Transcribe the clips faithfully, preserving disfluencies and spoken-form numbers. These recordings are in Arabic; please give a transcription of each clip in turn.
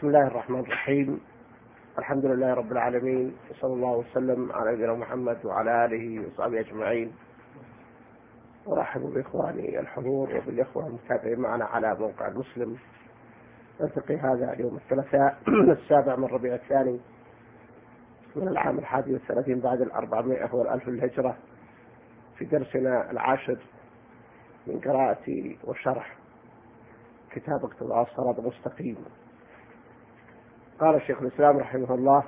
بسم الله الرحمن الرحيم. الحمد لله رب العالمين، وصلى الله وسلم على نبينا محمد وعلى آله وصحبه أجمعين. أرحب بإخواني الحضور وبالإخوة المتابعين معنا على موقع المسلم. نلتقي هذا اليوم الثلاثاء السابع من ربيع الثاني من العام الحادي والثلاثين بعد الأربعمائة والألف الهجرة في درسنا العاشر من قراءة وشرح كتاب اقتضاء الصراط المستقيم. قال الشيخ الإسلام رحمه الله: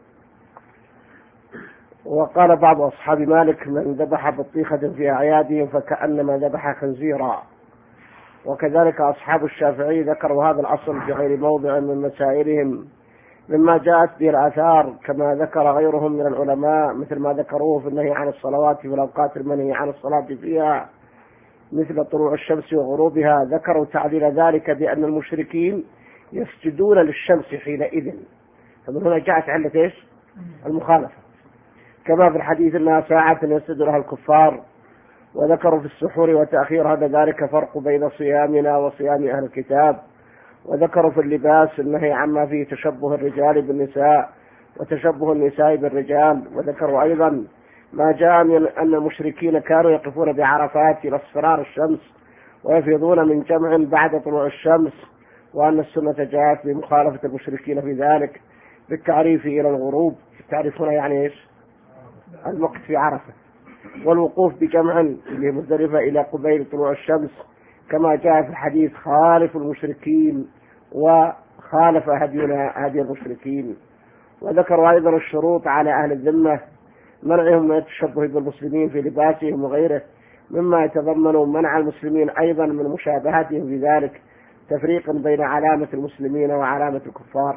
وقال بعض أصحاب مالك: من ذبح بطيخة في أعيادهم فكأنما ذبح خنزيرا. وكذلك أصحاب الشافعي ذكروا هذا الأصل في غير موضع من مسائلهم مما جاءت به الآثار، كما ذكر غيرهم من العلماء، مثل ما ذكروه في النهي عن الصلوات في الأوقات المنهي عن الصلاة فيها، مثل طلوع الشمس وغروبها. ذكروا تعليل ذلك بأن المشركين يسجدون للشمس حينئذ، فمن هنا جاءت علة ايش؟ المخالفة، كما في الحديث انها ساعة يسجد لها الكفار. وذكروا في السحور وتأخير هذا ذلك فرق بين صيامنا وصيام أهل الكتاب. وذكروا في اللباس النهي عما فيه تشبه الرجال بالنساء وتشبه النساء بالرجال. وذكروا أيضا ما جاء من أن المشركين كانوا يقفون بعرفات إلى اصفرار الشمس ويفيضون من جمع بعد طلوع الشمس، وأن السنة جاءت بمخالفة المشركين في ذلك بالتعريف إلى الغروب. التعريف هنا يعني إيش؟ الوقت في عرفة، والوقوف بجمع اللي مزدلفة إلى قبيل طلوع الشمس، كما جاء في الحديث: خالف المشركين وخالف هدينا هدي المشركين. وذكروا أيضا الشروط على أهل الذمة، منعهم من التشبه بالمسلمين في لباسهم وغيره، مما يتضمن منع المسلمين أيضا من مشابهتهم في ذلك، تفريقا بين علامة المسلمين وعلامة الكفار.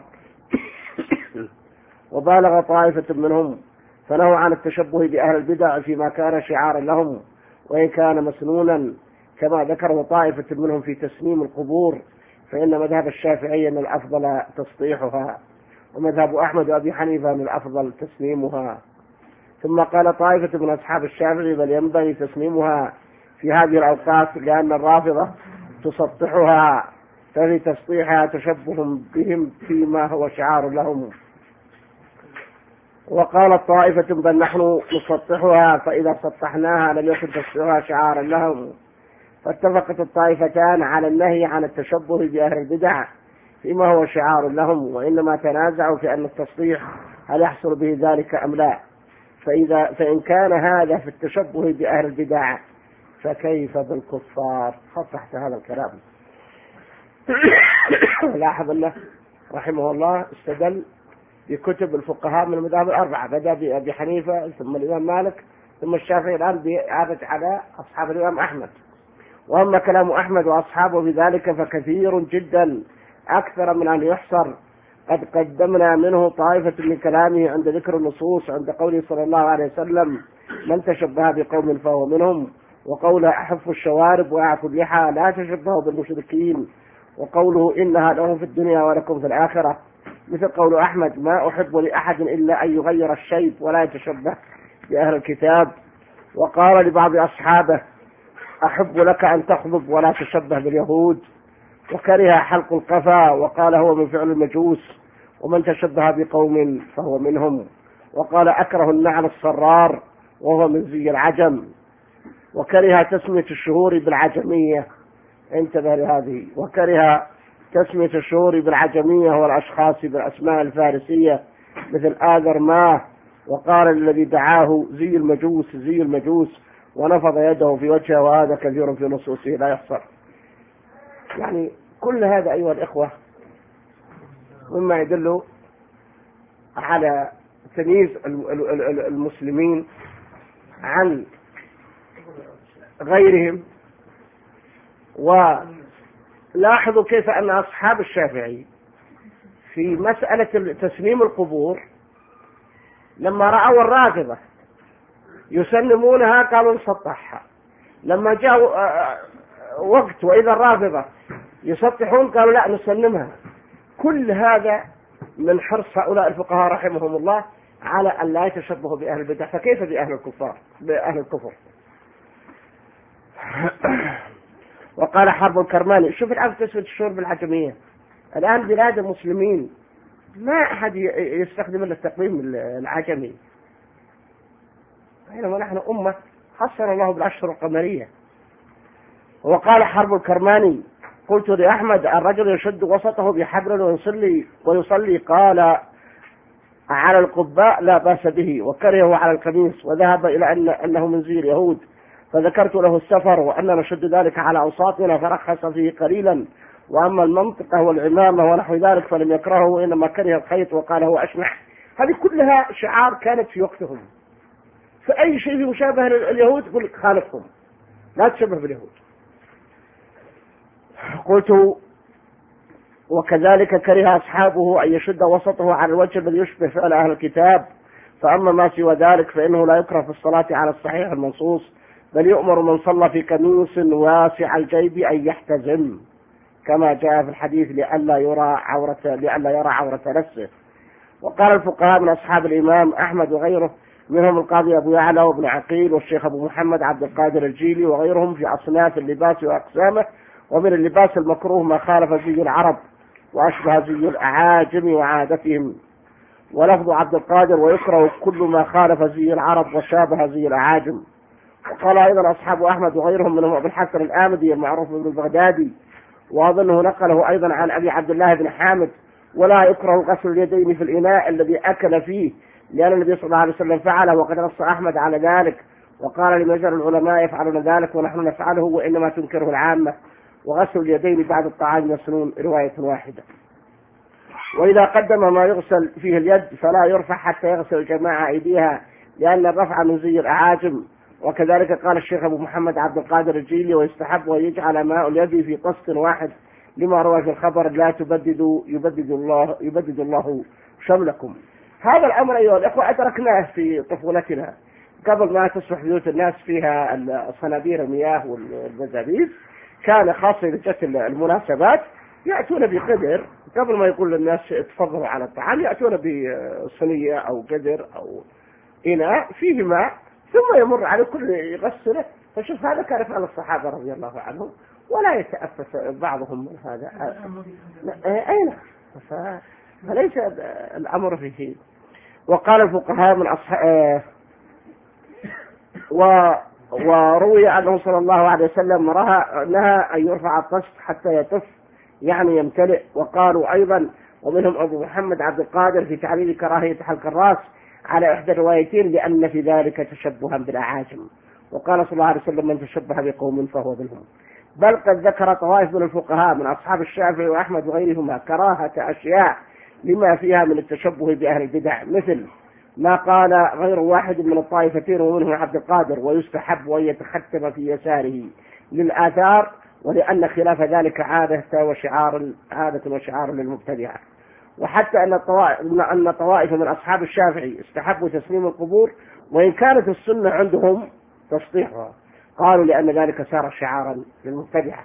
وبالغ طائفة منهم فنهوا عن التشبه بأهل البدع فيما كان شعارا لهم وإن كان مسنونا، كما ذكر طائفة منهم في تسنيم القبور، فإن مذهب الشافعي أن الأفضل تسطيحها، ومذهب أحمد وأبي حنيفة أن الأفضل تسنيمها. ثم قال طائفة من أصحاب الشافعي: بل ينبغي تسنيمها في هذه الأوقات، لأن الرافضة تسطحها، ففي تسطيحها تشبه بهم فيما هو شعار لهم. وقالت طائفة: بل نحن نسطحها، فإذا سطحناها لم يكن تسطيحها شعارا لهم. فاتفقت الطائفتان على النهي عن التشبه بأهل البدع فيما هو شعار لهم، وإنما تنازعوا في أن التصطيح هل يحصل به ذلك أم لا. فإذا فإن كان هذا في التشبه بأهل البدع فكيف بالكفار؟ خصحت هذا الكلام. لاحظ أنه رحمه الله استدل بكتب الفقهاء من المذاهب الأربعة، بدأ بأبي حنيفة ثم الإمام مالك ثم الشافعي، الآن عادت على أصحاب الإمام أحمد. وأما كلام أحمد وأصحابه بذلك فكثير جدا، أكثر من أن يحصر. قد قدمنا منه طائفة من كلامه عند ذكر النصوص، عند قوله صلى الله عليه وسلم: من تشبه بقوم فهو منهم، وقوله: أحف الشوارب وأعفوا اللحى لا تشبهوا بالمشركين، وقوله: إنها لهم في الدنيا ولكم في الآخرة، مثل قول أحمد: ما أحب لأحد إلا أن يغير الشيب ولا يتشبه بأهل الكتاب. وقال لبعض أصحابه: أحب لك أن تخضب ولا تشبه باليهود. وكره حلق القفا، وقال: هو من فعل المجوس، ومن تشبه بقوم فهو منهم. وقال: أكره النعل الصرار، وهو من زي العجم. وكره تسمية الشهور بالعجمية، انتبه لهذه، وكره تسمية الشهور بالعجمية والأشخاص بالأسماء الفارسية، مثل آذر ماه. وقال الذي دعاه: زي المجوس زي المجوس، ونفض يده في وجهه، وهذا كثير في نصوصه لا يحصر. يعني كل هذا أيها الإخوة مما يدل على تمييز المسلمين عن غيرهم. ولاحظوا كيف أن أصحاب الشافعي في مسألة تسليم القبور لما رأوا الرافضة يسلمونها قالوا نسطحها، لما جاء وقت وإذا الرافضة يسطحون قالوا لا نسلمها. كل هذا من حرص هؤلاء الفقهاء رحمهم الله على أن لا يتشبهوا بأهل البدع، فكيف بأهل الكفار بأهل الكفر؟ وقال حرب الكرماني: شوف الآن تسمية الشهور بالعجمية، الآن بلاد المسلمين ما أحد يستخدم إلا التقويم العجمي، بينما نحن أمة خصنا الله بالأشهر القمرية. وقال حرب الكرماني: قلت لأحمد: الرجل يشد وسطه بحبل ويصلي ويصلي قال: على القباء لا بأس به، وكرهه على القميص، وذهب إلى أن أنه من زي اليهود، فذكرت له السفر وأننا نشد ذلك على أوساطنا فرخص فيه قليلا، وأما المنطقة والعمامة ونحو ذلك فلم يكرهه، وإنما كره الخيط وقال هو أشنع. هذه كلها شعار كانت في وقتهم، فأي شيء مشابه لليهود يقول لك خالفهم، لا تشبه باليهود. قلت: وكذلك كره أصحابه أن يشد وسطه على الوجه الذي يشبه فعل أهل الكتاب، فأما ما سوى ذلك فإنه لا يكره في الصلاة على الصحيح المنصوص، بل يؤمر من صلى في قميص واسع الجيب أن يحتزم، كما جاء في الحديث لئلا يرى عورة لئلا يرى عورة نفسه. وقال الفقهاء من أصحاب الإمام أحمد وغيره، منهم القاضي أبو يعلى وابن عقيل والشيخ أبو محمد عبد القادر الجيلي وغيرهم، في أصناف اللباس وأقسامه، ومن اللباس المكروه ما خالف زي العرب وأشبه زي الأعاجم وعادتهم، ولفظ عبد القادر: ويكره كل ما خالف زي العرب وشابه زي الأعاجم. وقال أيضا أصحاب أحمد وغيرهم منهم أبو الحسن الآمدي المعروف بن البغدادي، وأظنه نقله أيضا عن أبي عبد الله بن حامد: ولا يكره غسل اليدين في الإناء الذي أكل فيه، لأن النبي صلى الله عليه وسلم فعله، وقد نص أحمد على ذلك، وقال لم يزل العلماء يفعلون ذلك ونحن نفعله، وإنما تنكره العامة. وغسل اليدين بعد الطعام مسنون، رواية واحدة. وإذا قدم ما يغسل فيه اليد فلا يرفع حتى يغسل الجماعة أيديها، لأن الرفع من زي الأعاجم. وكذلك قال الشيخ أبو محمد عبد القادر الجيلي: ويستحب أن يجعل ماء اليد في طست واحد، لما روى في الخبر: لا تبددوا يبدد الله يبدد الله شملكم. هذا الأمر أيها الأخوة أدركناه في طفولتنا، قبل ما تصبح بيوت الناس فيها الصنابير المياه والمزابيب، كان خاصة لجت المناسبات يأتون بقدر، قبل ما يقول للناس تفضلوا على الطعام يأتون بصينية أو قدر أو إناء فيه ماء، ثم يمر على كل يغسله. فشوف هذا كان فعل الصحابة رضي الله عنهم، ولا يتأفف بعضهم من هذا. أين فليس الأمر فيه. وقال الفقهاء من أصحاب و وروي أنه صلى الله عليه وسلم نهى أن يرفع الطست حتى يطف، يعني يمتلئ. وقالوا أيضا، ومنهم أبو محمد عبد القادر في تعليل كراهية حلق الرأس على إحدى الروايتين، لأن في ذلك تشبها بالأعاجم. وقال صلى الله عليه وسلم: من تشبه بقوم فهو منهم. بل قد ذكر طوائف من الفقهاء من أصحاب الشافعي وأحمد وغيرهما كراهة أشياء لما فيها من التشبه بأهل البدع، مثل ما قال غير واحد من الطائفتين ومنهم عبد القادر: ويستحب أن يتختم في يساره للآثار، ولأن خلاف ذلك عادة وشعار عادة وشعار للمبتدعة. وحتى أن الطوائف أن طوائف من أصحاب الشافعي استحبوا تسليم القبور، وإن كانت السنة عندهم تسطيحها، قالوا لأن ذلك صار شعارا للمبتدعة.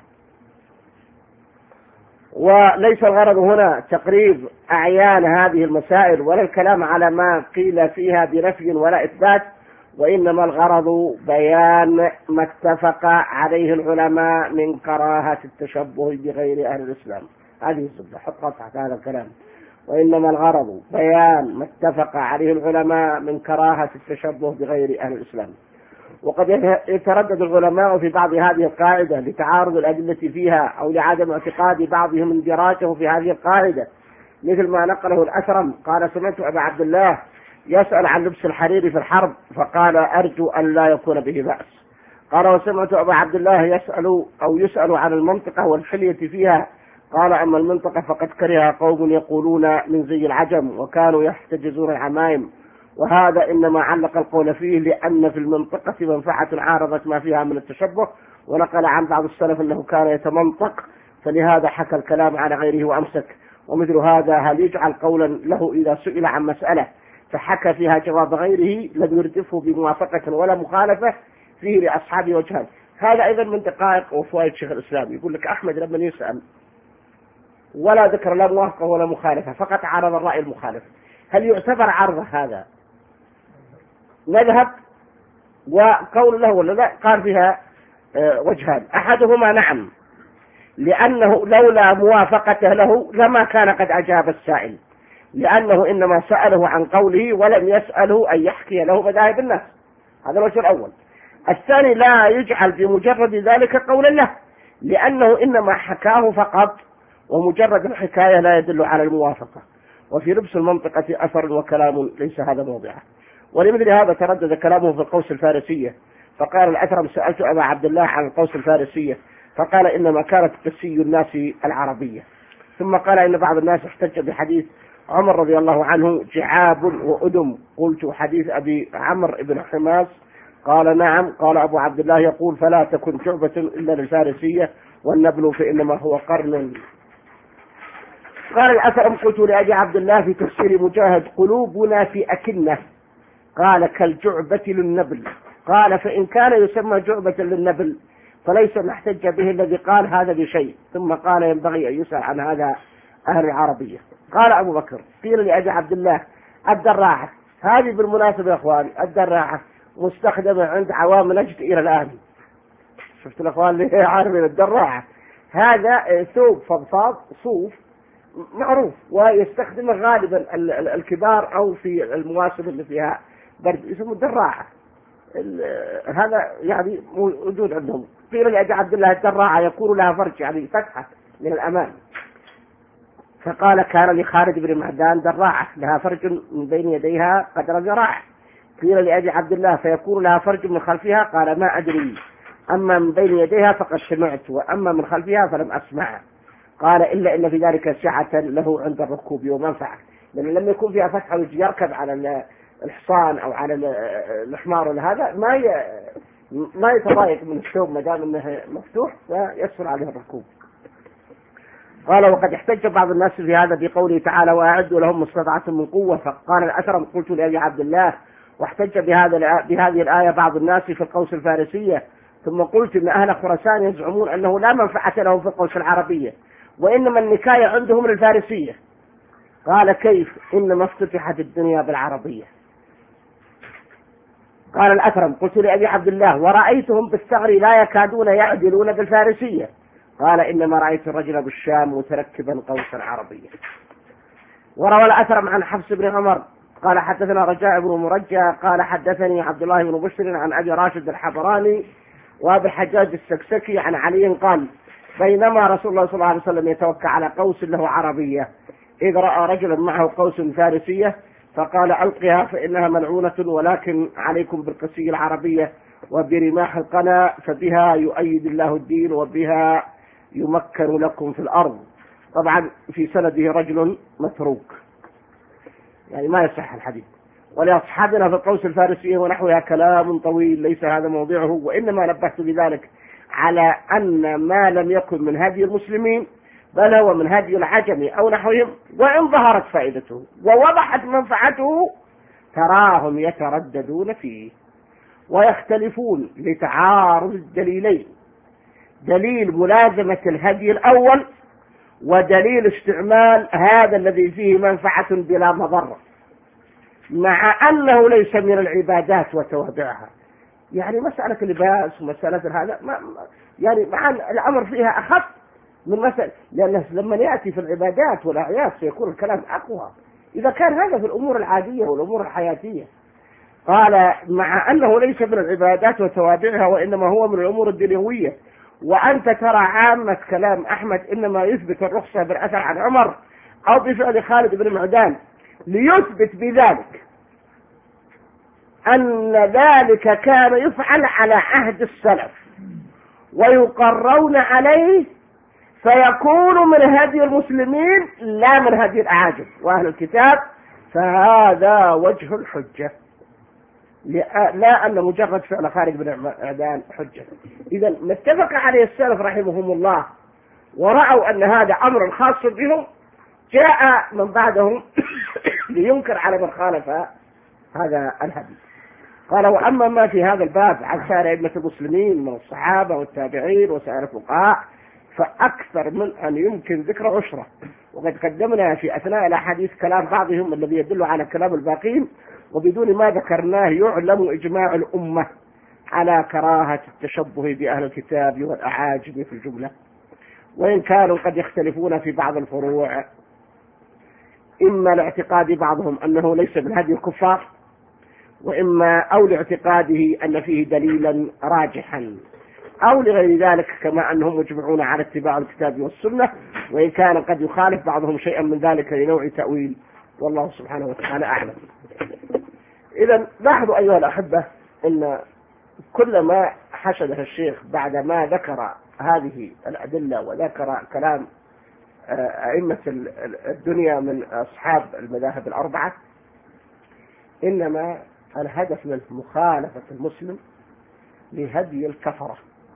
وليس الغرض هنا تقريب أعيان هذه المسائل ولا الكلام على ما قيل فيها بنفي ولا إثبات، وإنما الغرض بيان ما اتفق عليه العلماء من كراهة التشبه بغير أهل الإسلام. هذه الزبدة، حط قطعة هذا الكلام. وإنما الغرض بيان ما اتفق عليه العلماء من كراهة التشبه بغير أهل الإسلام. وقد يتردد العلماء في بعض هذه القاعدة لتعارض الأدلة فيها أو لعدم اعتقاد بعضهم اندراجه في هذه القاعدة، مثل ما نقله الأثرم قال: سمعت أبا عبد الله يسأل عن لبس الحرير في الحرب فقال: أرجو أن لا يكون به بأس. قال: وسمعت أبا عبد الله يسأل أو يسأل عن المنطقة والحلية فيها، قال: أما المنطقة فقد كره قوم يقولون من زي العجم، وكانوا يحتجزون العمائم، وهذا إنما علق القول فيه لأن في المنطقة منفعة عارضت ما فيها من التشبه. ونقل عن بعض السلف أنه كان يتمنطق، فلهذا حكى الكلام على غيره وأمسك. ومثل هذا هل يجعل قولا له إذا سئل عن مسألة فحكى فيها جواب غيره لم يردفه بموافقة ولا مخالفة فيه لأصحابه وجهان. هذا أيضا من دقائق وفوائد شيخ الإسلام. يقول لك أحمد لما يسأل ولا ذكر لا موافقة ولا مخالفة، فقط عرض الرأي المخالف، هل يعتبر عرض هذا؟ نذهب وقول له ولا لا؟ قال فيها وجهان: أحدهما نعم، لأنه لولا موافقته له لما كان قد أجاب السائل، لأنه إنما سأله عن قوله ولم يسأله أن يحكي له مذاهب الناس. هذا الوجه الأول. الثاني لا يجعل بمجرد ذلك قولا له، لأنه إنما حكاه فقط، ومجرد الحكاية لا يدل على الموافقة، وفي لبس المنطقة أثر وكلام ليس هذا موضعه. ولمثل هذا تردد كلامه في القوس الفارسية، فقال الأثرم: سألت أبا عبد الله عن القوس الفارسية فقال إنما كانت تسي الناس العربية. ثم قال إن بعض الناس احتج بحديث عمر رضي الله عنه: جعاب وأدم. قلت: حديث أبي عمرو بن حماس؟ قال: نعم. قال أبو عبد الله يقول: فلا تكن شعبة إلا للفارسية، والنبل فإنما هو قرن. قال الأثرم: قلت لأبي عبد الله في تفسير مجاهد: قلوبنا في أكنة. قال: كالجعبة للنبل. قال: فإن كان يسمى جعبة للنبل فليس محتج به الذي قال هذا بشيء. ثم قال: ينبغي أن يسأل عن هذا أهل العربية. قال أبو بكر: قيل لأبي عبد الله: الدراعة. هذه بالمناسبة يا أخوان الدراعة مستخدمة عند عوام نجد إلى الآن. شفت الأخوان اللي عارفين الدراعة؟ هذا ثوب فضفاض صوف معروف، ويستخدمه غالبا الكبار أو في المواسم اللي فيها برد، يسموه الدراعة. هذا يعني موجود عندهم. قيل لأبي عبد الله: الدراعة يكون لها فرج، يعني فتحة من الأمام. فقال: كان لخالد بن معدان دراعة لها فرج من بين يديها قدر ذراع. قيل لأبي عبد الله: فيكون لها فرج من خلفها؟ قال: ما أدري، أما من بين يديها فقد سمعت، وأما من خلفها فلم أسمع. قال: إلا إن في ذلك سعة له عند الركوب ومنفعة، لأن لما يكون فيها فتحة يركب على الحصان أو على الحمار ولا هذا ما ي... ما يتضايق من الثوب ما دام انه مفتوح فيسهل عليه الركوب. قال: وقد احتج بعض الناس في هذا بقوله تعالى: وأعدوا لهم ما استطعتم من قوة. فقال الأثرم: قلت لأبي عبد الله: واحتج بهذا بهذه الآية بعض الناس في القوس الفارسية. ثم قلت إن أهل خراسان يزعمون أنه لا منفعة لهم في القوس العربية، وإنما النكاية عندهم للفارسية. قال: كيف؟ إنما افتتحت الدنيا بالعربية. قال الأثرم: قلت لأبي عبد الله: ورأيتهم بالثغر لا يكادون يعدلون بالفارسية. قال: إنما رأيت الرجل بالشام متركبا قوسا عربيا. وروى الأثرم عن حفص بن عمر قال: حدثنا رجاء بن مرجع قال: حدثني عبد الله بن بشر عن أبي راشد الحبراني وأبي الحجاج السكسكي عن علي قال: بينما رسول الله صلى الله عليه وسلم يتوكى على قوس له عربية إذ رأى رجلا معه قوس فارسية فقال: ألقها فإنها ملعونة، ولكن عليكم بالقسي العربية وبرماح القنا، فبها يؤيد الله الدين وبها يمكن لكم في الأرض. طبعا في سنده رجل متروك، يعني ما يصح الحديث. ولأصحابنا في القوس الفارسية ونحوها كلام طويل ليس هذا موضعه، وإنما نبهت بذلك على أن ما لم يكن من هدي المسلمين بل هو من هدي العجم أو نحوهم، وإن ظهرت فائدته ووضحت منفعته تراهم يترددون فيه ويختلفون لتعارض الدليلين: دليل ملازمة الهدي الأول، ودليل استعمال هذا الذي فيه منفعة بلا مضرة، مع أنه ليس من العبادات وتوابعها. يعني مسألة اللباس ومسألة هذا ما يعني مع الأمر فيها أخف من مسألة، لأنه لما يأتي في العبادات والأعياد سيكون الكلام أقوى إذا كان هذا في الأمور العادية والأمور الحياتية. قال: مع أنه ليس من العبادات وتوابعها، وإنما هو من الأمور الدنيوية. وأنت ترى عامة كلام أحمد إنما يثبت الرخصة بالأثر عن عمر أو بفعل خالد بن معدان ليثبت بذلك أن ذلك كان يفعل على عهد السلف ويقرون عليه، فيكون من هدي المسلمين لا من هدي الأعاجم وأهل الكتاب. فهذا وجه الحجة، لا أن مجرد فعل خارج بن معدان حجة. إذا ما اتفق عليه السلف رحمهم الله ورأوا أن هذا أمر خاص بهم، جاء من بعدهم لينكر على من خالف هذا الهدي. قال: وأما ما في هذا الباب عن سائر أئمة المسلمين من الصحابة والتابعين وسائر الفقهاء فأكثر من أن يمكن ذكر عشرة، وقد قدمنا في أثناء الأحاديث كلام بعضهم الذي يدل على كلام الباقين، وبدون ما ذكرناه يعلم إجماع الأمة على كراهة التشبه بأهل الكتاب والأعاجم في الجملة. وإن كانوا قد يختلفون في بعض الفروع، إما لاعتقاد بعضهم أنه ليس من هدي الكفار، وإما أو لاعتقاده أن فيه دليلا راجحا، أو لغير ذلك، كما أنهم مجمعون على اتباع الكتاب والسنة، وإن كان قد يخالف بعضهم شيئا من ذلك لنوع تأويل، والله سبحانه وتعالى أعلم. إذا لاحظوا أيها الأحبة أن كل ما حشده الشيخ بعد ما ذكر هذه الأدلة وذكر كلام أئمة الدنيا من أصحاب المذاهب الأربعة، إنما الهدف من مخالفة المسلم لهدي الكفرة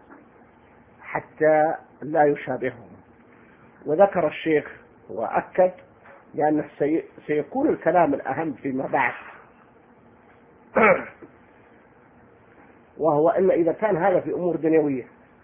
حتى لا يشابههم. وذكر الشيخ وأكد لأنه سيكون الكلام الأهم فيما بعد، وهو أن إذا كان هذا في أمور دنيوية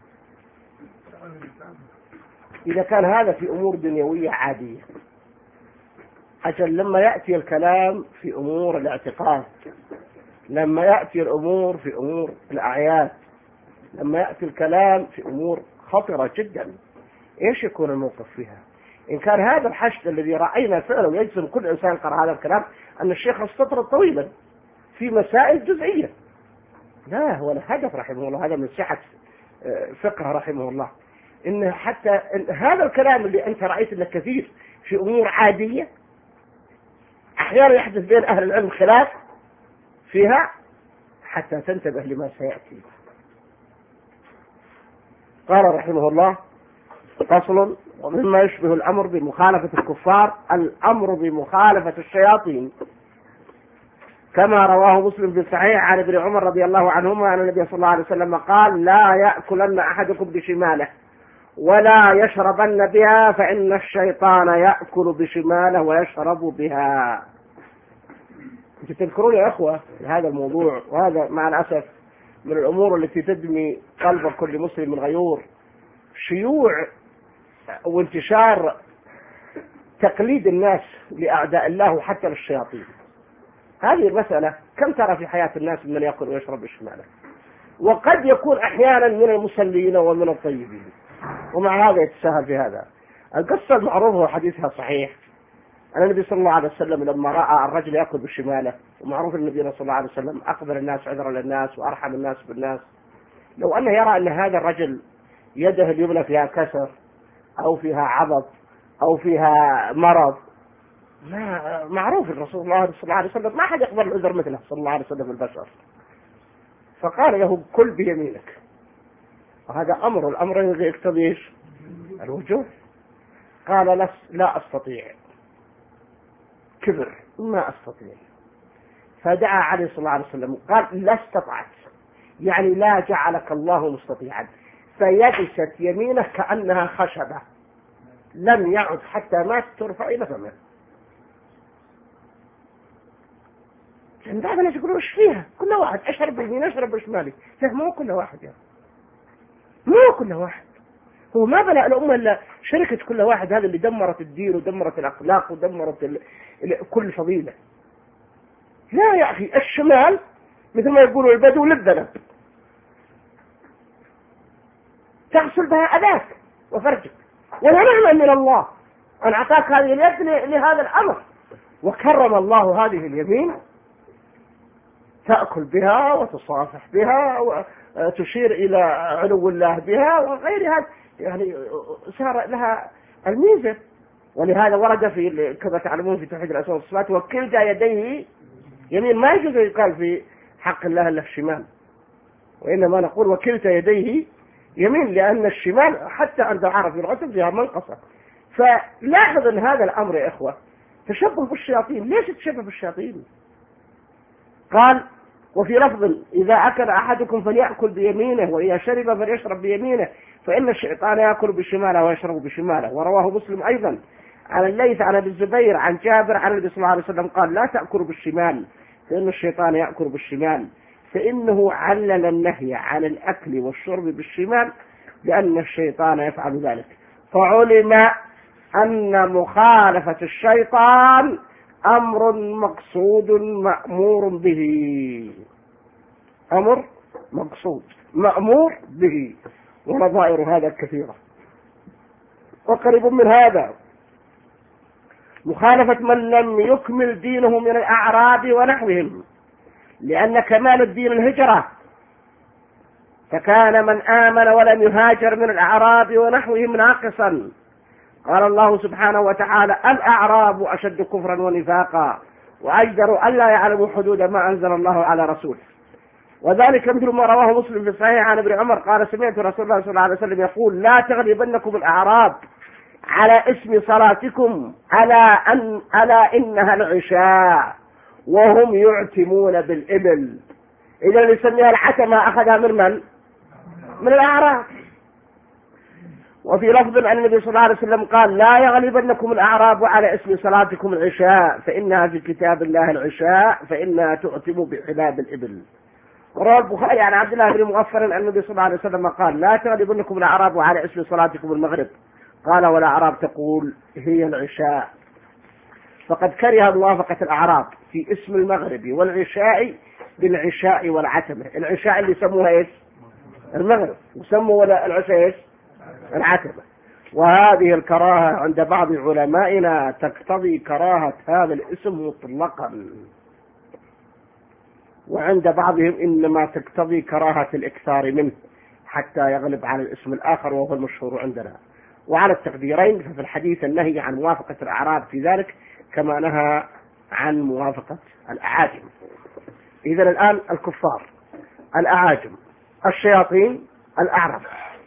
إذا كان هذا في أمور دنيوية عادية، أجل لما يأتي الكلام في أمور الاعتقاد، لما يأتي الأمور في أمور الأعياد، لما يأتي الكلام في أمور خطرة جدا، إيش يكون الموقف فيها؟ إن كان هذا الحشد الذي رأينا فعلا ويجزم كل إنسان قرأ هذا الكلام أن الشيخ استطرد طويلا في مسائل جزئية، لا، هو الهدف رحمه الله، هذا من صحة فقه رحمه الله، إن حتى إن هذا الكلام اللي أنت رأيت أنه كثير في أمور عادية أحيانا يحدث بين أهل العلم خلاف فيها، حتى تنتبه لما سيأتي. قال رحمه الله: فصل: ومما يشبه الأمر بمخالفة الكفار الأمر بمخالفة الشياطين، كما رواه مسلم في صحيح عن ابن عمر رضي الله عنهما أن النبي صلى الله عليه وسلم قال: لا يأكلن أحدكم بشماله ولا يشربن بها فإن الشيطان يأكل بشماله ويشرب بها. انتم تذكرون يا أخوة هذا الموضوع، وهذا مع الأسف من الأمور التي تدمي قلب كل مسلم غيور، شيوع وانتشار تقليد الناس لأعداء الله وحتى للشياطين. هذه المسألة كم ترى في حياة الناس من يأكل ويشرب بشماله، وقد يكون أحيانا من المسلين ومن الطيبين، ومع هذا يتساهل في هذا. القصة المعروفة وحديثها صحيح أن النبي صلى الله عليه وسلم لما رأى الرجل يأكل بشماله، ومعروف النبي صلى الله عليه وسلم أقبل الناس عذرا للناس وأرحم الناس بالناس، لو أنه يرى أن هذا الرجل يده اليمنى فيها كسر أو فيها عبط أو فيها مرض، ما معروف الرسول الله صلى الله عليه وسلم ما حد يقبل العذر مثله صلى الله عليه وسلم البشر، فقال له: كل بيمينك. وهذا أمر، الأمر يقتضي الوجوب. قال: لا, لا أستطيع، كبر، ما أستطيع. فدعا عليه صلى الله عليه وسلم قال: لا استطعت، يعني لا جعلك الله مستطيعا، فيبست يمينه كأنها خشبة لم يعد حتى مات ترفع إلى فمه. لأن بعض الناس يقولوا: إيش فيها؟ كل واحد أشرب بيمين أشرب بشمالي. لا، مو كل واحد يعني، مو كل واحد. هو ما بلأ الأمة إلا شركة كل واحد، هذا اللي دمرت الدين ودمرت الأخلاق ودمرت ال... ال... كل فضيلة. لا يا أخي، الشمال مثل ما يقولوا البدو للذنب، تغسل بها أذاك وفرجك، ولا نعمة من الله أن أعطاك هذه اليد لهذا الأمر، وكرم الله هذه اليمين تأكل بها وتصافح بها وتشير إلى علو الله بها وغير هذا، يعني صار لها الميزة. ولهذا ورد في كما تعلمون في توحيد الأسماء والصفات: وكلتا يديه يمين. ما يجوز يقال في حق الله إلا الشمال، وإنما نقول وكلتا يديه يمين، لأن الشمال حتى عند العرب العتب فيها منقصة. فلاحظ أن هذا الأمر يا إخوة تشبه بالشياطين. ليش تشبه بالشياطين؟ قال: وفي لفظ: إذا أكل أحدكم فليأكل بيمينه وإذا شرب فليشرب بيمينه فإن الشيطان يأكل بشماله ويشرب بشماله. ورواه مسلم أيضا عن الليث عن أبي الزبير عن جابر عن النبي صلى الله عليه وسلم قال: لا تأكلوا بالشمال فإن الشيطان يأكل بالشمال، فإنه علل النهي عن الأكل والشرب بالشمال لأن الشيطان يفعل ذلك. فعلم أن مخالفة الشيطان أمر مقصود مأمور به، أمر مقصود مأمور به، ونظائر هذا كثيرة. وقريب من هذا مخالفة من لم يكمل دينه من الأعراب ونحوهم، لأن كمال الدين الهجرة، فكان من آمن ولم يهاجر من الأعراب ونحوهم ناقصا. قال الله سبحانه وتعالى: الأعراب أشد كفرا ونفاقا وأجدر ألا يعلموا حدود ما أنزل الله على رسوله. وذلك مثل ما رواه مسلم في الصحيح عن ابن عمر قال: سمعت رسول الله صلى الله عليه وسلم يقول: لا تغلبنكم الأعراب على اسم صلاتكم ألا أن ألا إنها العشاء وهم يعتمون بالإبل. إذا اللي يسميها العتمة أخذها من من؟ من الأعراب. وفي لفظ عن النبي صلى الله عليه وسلم قال: لا يغلبنكم الأعراب على اسم صلاتكم العشاء فإنها في كتاب الله العشاء فإنها تؤتم بحلاب الإبل. وروى البخاري عن عبد الله بن مغفر أن النبي صلى الله عليه وسلم قال: لا تغلبنكم الأعراب على اسم صلاتكم المغرب. قال: والأعراب تقول هي العشاء. فقد كره موافقة الأعراب في اسم المغرب والعشاء بالعشاء والعتمة. العشاء اللي يسموها ايش؟ المغرب، يسموا ولا العشاء ايش؟ العتمة. وهذه الكراهة عند بعض علمائنا تقتضي كراهة هذا الاسم مطلقا، وعند بعضهم إنما تقتضي كراهة الإكثار منه حتى يغلب على الاسم الآخر وهو المشهور عندنا. وعلى التقديرين ففي الحديث النهي عن موافقة الأعراب في ذلك كما نهى عن موافقة الأعاجم. إذن الآن الكفار، الأعاجم، الشياطين، الأعراب،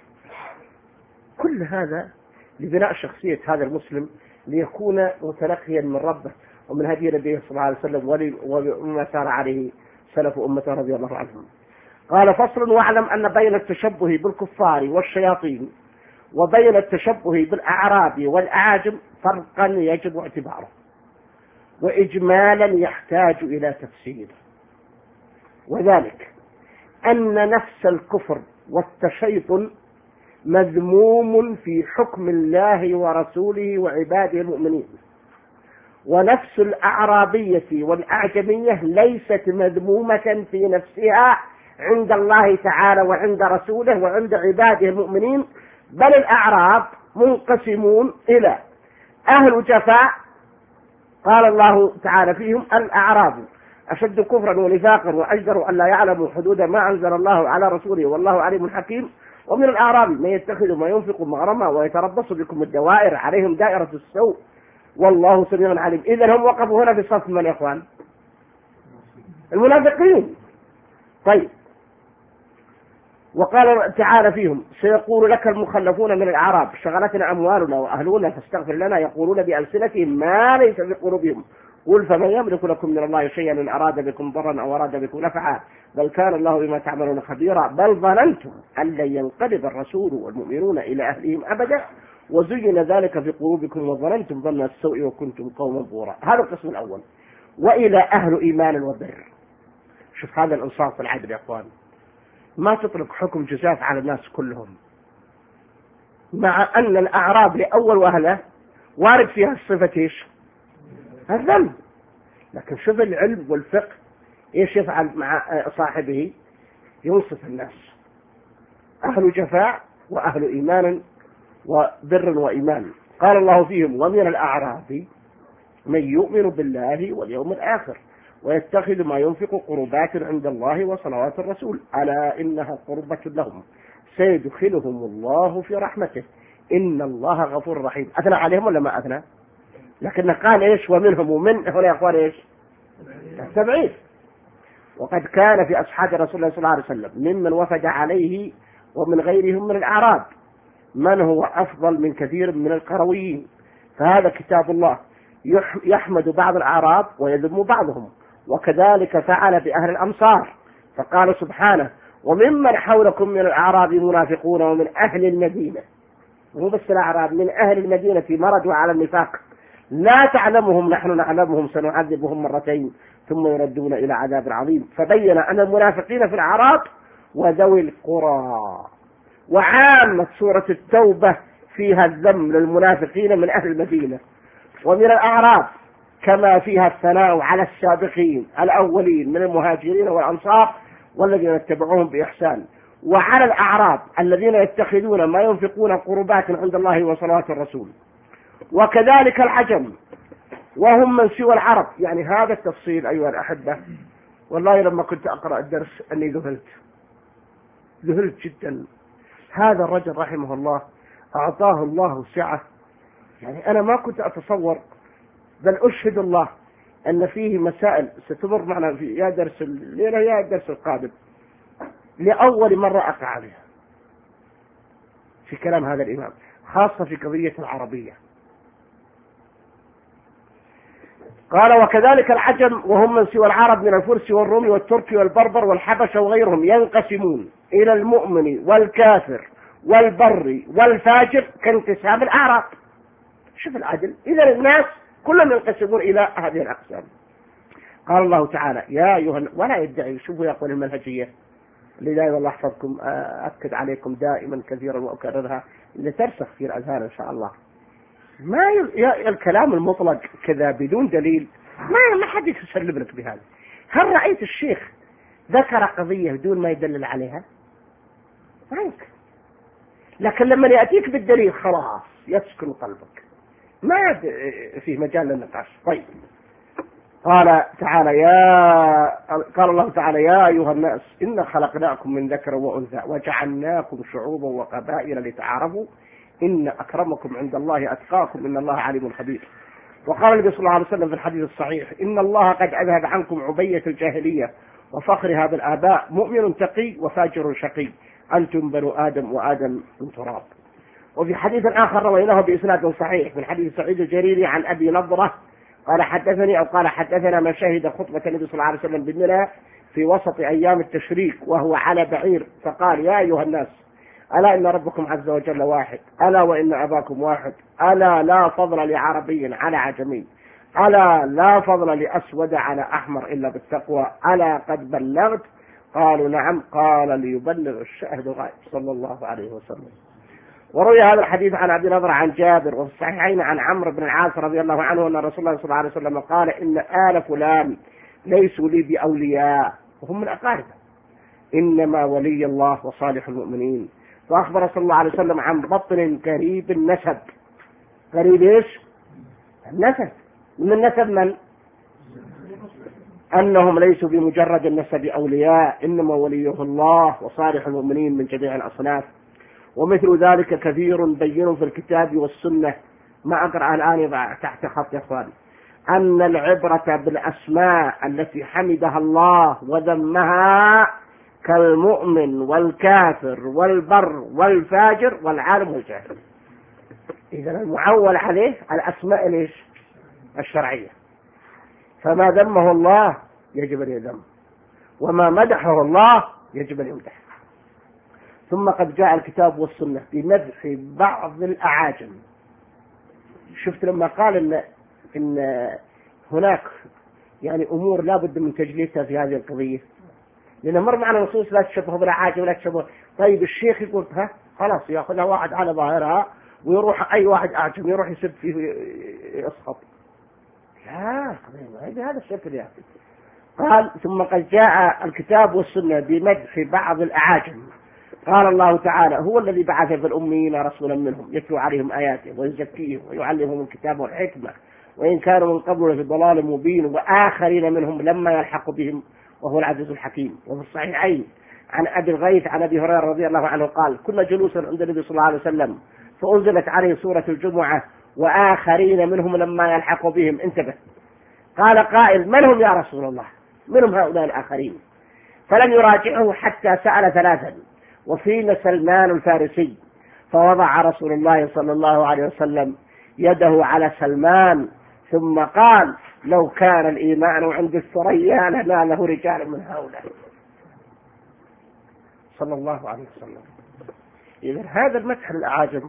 كل هذا لبناء شخصية هذا المسلم ليكون متلقيا من ربه ومن هدي نبيه صلى الله عليه وسلم وما سار عليه سلف أمته رضي الله عنهم. قال: فصل: واعلم أن بين التشبه بالكفار والشياطين وبين التشبه بالأعراب والأعاجم فرقا يجب اعتباره، وإجمالا يحتاج إلى تفسير. وذلك أن نفس الكفر والتشيطن مذموم في حكم الله ورسوله وعباده المؤمنين، ونفس الأعرابية والأعجمية ليست مذمومة في نفسها عند الله تعالى وعند رسوله وعند عباده المؤمنين، بل الأعراب منقسمون إلى أهل جفاء قال الله تعالى فيهم: الأعراب أشد كفرا ونفاقا وأجدر أن لا يعلموا حدود ما أنزل الله على رسوله والله عليم حكيم. ومن الأعراب من يتخذ ما ينفق مغرما ويتربص بكم الدوائر عليهم دائرة السوء والله سميع عليم. إذن هم وقفوا هنا في صف من يا إخوان؟ المنافقين. طيب، وقال تعالى فيهم: سيقول لك المخلفون من الأعراب شغلتنا أموالنا وأهلنا فاستغفر لنا يقولون بألسنتهم ما ليس في قلوبهم قل فمن يملك لكم من الله شيئا إن أراد بكم ضرا أو أراد بكم نفعا بل كان الله بما تعملون خبيرا بل ظننتم أن لن ينقلب الرسول والمؤمنون إلى أهلهم أبدا وزين ذلك في قلوبكم وظننتم ظن السوء وكنتم قوما بورا. هذا القسم الأول. وإلى أهل إيمان وبر. شوف هذا الإنصاف والعدل يا أخوان، ما تطلق حكم جزاف على الناس كلهم، مع أن الأعراب لأول وهلة وارد فيها الصفة إيش؟ الذنب. لكن شوف العلم والفقه إيش يفعل مع صاحبه؟ ينصف الناس، أهل جفاء وأهل إيمان وبر وإيمان. قال الله فيهم: ومن الأعراب من يؤمن بالله واليوم الآخر ويتخذ ما ينفق قربات عند الله وصلوات الرسول ألا إنها قربة لهم سيدخلهم الله في رحمته إن الله غفور رحيم. أثنى عليهم ولا ما أثنى؟ لكن قال إيش؟ ومنهم ومن هنا يا أخوان إيش؟ التبعيد. وقد كان في أصحاب رسول الله صلى الله عليه وسلم ممن وفد عليه ومن غيرهم من الأعراب من هو أفضل من كثير من القرويين، فهذا كتاب الله يحمد بعض الأعراب ويذم بعضهم، وكذلك فعل بأهل الأمصار فقال سبحانه: وممن حولكم من الأعراب منافقون ومن أهل المدينة، مو بس الأعراب، من أهل المدينة مرضوا على النفاق لا تعلمهم نحن نعلمهم سنعذبهم مرتين ثم يردون إلى عذاب عظيم. فبين أن المنافقين في الأعراب وذوي القرى. وعامة سورة التوبة فيها الذم للمنافقين من أهل المدينة ومن الأعراب، كما فيها الثناء على السابقين الأولين من المهاجرين والأنصار والذين اتبعوهم بإحسان. وعلى الأعراب الذين يتخذون ما ينفقون قربات عند الله وصلوات الرسول، وكذلك العجم وهم من سوى العرب. يعني هذا التفصيل أيها الأحبة، والله لما كنت أقرأ الدرس أني ذهلت ذهلت جدا. هذا الرجل رحمه الله أعطاه الله سعة، يعني أنا ما كنت أتصور، بل أشهد الله أن فيه مسائل ستمر معنا في يا درس الليلة يا الدرس القادم لأول مرة أقع بها في كلام هذا الإمام، خاصة في قضية العربية. قال وكذلك العجم وهم من سوى العرب من الفرس والروم والترك والبربر والحبش وغيرهم ينقسمون إلى المؤمن والكافر والبر والفاجر كانقسام الأعراب. شوف العدل، إذا الناس كلهم ينقسمون إلى هذه الأقسام. قال الله تعالى يا أيها، ولا يدعي، شوفوا يقول المنهجية اللي دائما الله يحفظكم، أكد عليكم دائما كثيرا وأكررها لترسخ في الأذهان إن شاء الله. ما ي... الكلام المطلق كذا بدون دليل ما ما حد يسلم لك بهذا. هل رأيت الشيخ ذكر قضية بدون ما يدلل عليها؟ ما يمكن. لكن لما يأتيك بالدليل خلاص يسكن قلبك، ما فيه مجال للنقاش. طيب قال تعالى يا قال الله تعالى يا أيها الناس إنا خلقناكم من ذكر وأنثى وجعلناكم شعوبا وقبائل لتعارفوا إن أكرمكم عند الله أتقاكم إن الله عليم خبير. وقال النبي صلى الله عليه وسلم في الحديث الصحيح إن الله قد أذهب عنكم عبية الجاهلية وفخرها بالآباء، مؤمن تقي وفاجر شقي، أنتم بنو آدم وآدم من تراب. وفي حديث آخر رويناه بإسناد صحيح من حديث سعيد الجريري عن أبي نضرة قال حدثني أو قال حدثنا من شهد خطبة النبي صلى الله عليه وسلم بمنى في وسط أيام التشريك وهو على بعير، فقال يا أيها الناس ألا إن ربكم عز وجل واحد، ألا وإن أباكم واحد، ألا لا فضل لعربي على عجمي، ألا لا فضل لأسود على أحمر إلا بالتقوى، ألا قد بلغت؟ قالوا نعم. قال ليبلغ الشاهد الغائب صلى الله عليه وسلم. وروي هذا الحديث عن أبي نضرة عن جابر وفي الصحيحين عن عمرو بن العاص رضي الله عنه أن رسول الله صلى الله عليه وسلم قال إن آل فلان ليسوا لي بأولياء وهم من أقاربه، إنما ولي الله وصالح المؤمنين. فأخبر صلى الله عليه وسلم عن بطن قريب النسب. قريب إيش؟ النسب. من نسب من؟ أنهم ليسوا بمجرد النسب أولياء، إنما وليه الله وصالح المؤمنين من جميع الأصناف. ومثل ذلك كثير بين في الكتاب والسنة، ما أقرأ الآن يضع تحت خط يا أخوان، أن العبرة بالأسماء التي حمدها الله وذمها كالمؤمن والكافر والبر والفاجر والعالم والجاهل. إذا المعول عليه الأسماء ليش؟ الشرعية. فما ذمه الله يجب أن يذم، وما مدحه الله يجب أن يمدح. ثم قد جاء الكتاب والسنة بمدح بعض الأعاجم. شفت لما قال إن, إن هناك يعني أمور لا بد من تجليسها في هذه القضية، لأن مر معنا نصوص لا تشبه بالأعاجم ولا تشبه. طيب الشيخ يقول ها خلاص يأخذها واحد على ظاهرها ويروح أي واحد أعجم يروح يسب فيه يسخط. لا هذا الشكل يا أخي. قال ثم قد جاء الكتاب والسنة بمدح بعض الأعاجم. قال الله تعالى هو الذي بعث في الأميين رسولا منهم يتلو عليهم آياته ويزكيهم ويعلمهم الكتاب والحكمة وإن كانوا من قبل في ضلال مبين وآخرين منهم لما يلحق بهم وهو العزيز الحكيم. وفي الصحيحين عن أبي الغيث عن أبي هريرة رضي الله عنه قال كنا جلوسا عند النبي صلى الله عليه وسلم فأنزلت عليه سورة الجمعة وآخرين منهم لما يلحق بهم. انتبه. قال قائل من هم يا رسول الله؟ منهم هؤلاء الآخرين؟ فلم يراجعه حتى سأل ثلاثا وفينا سلمان الفارسي، فوضع رسول الله صلى الله عليه وسلم يده على سلمان ثم قال لو كان الإيمان عند الثريا لناله رجال من هؤلاء صلى الله عليه وسلم. إذا هذا المدح للأعاجم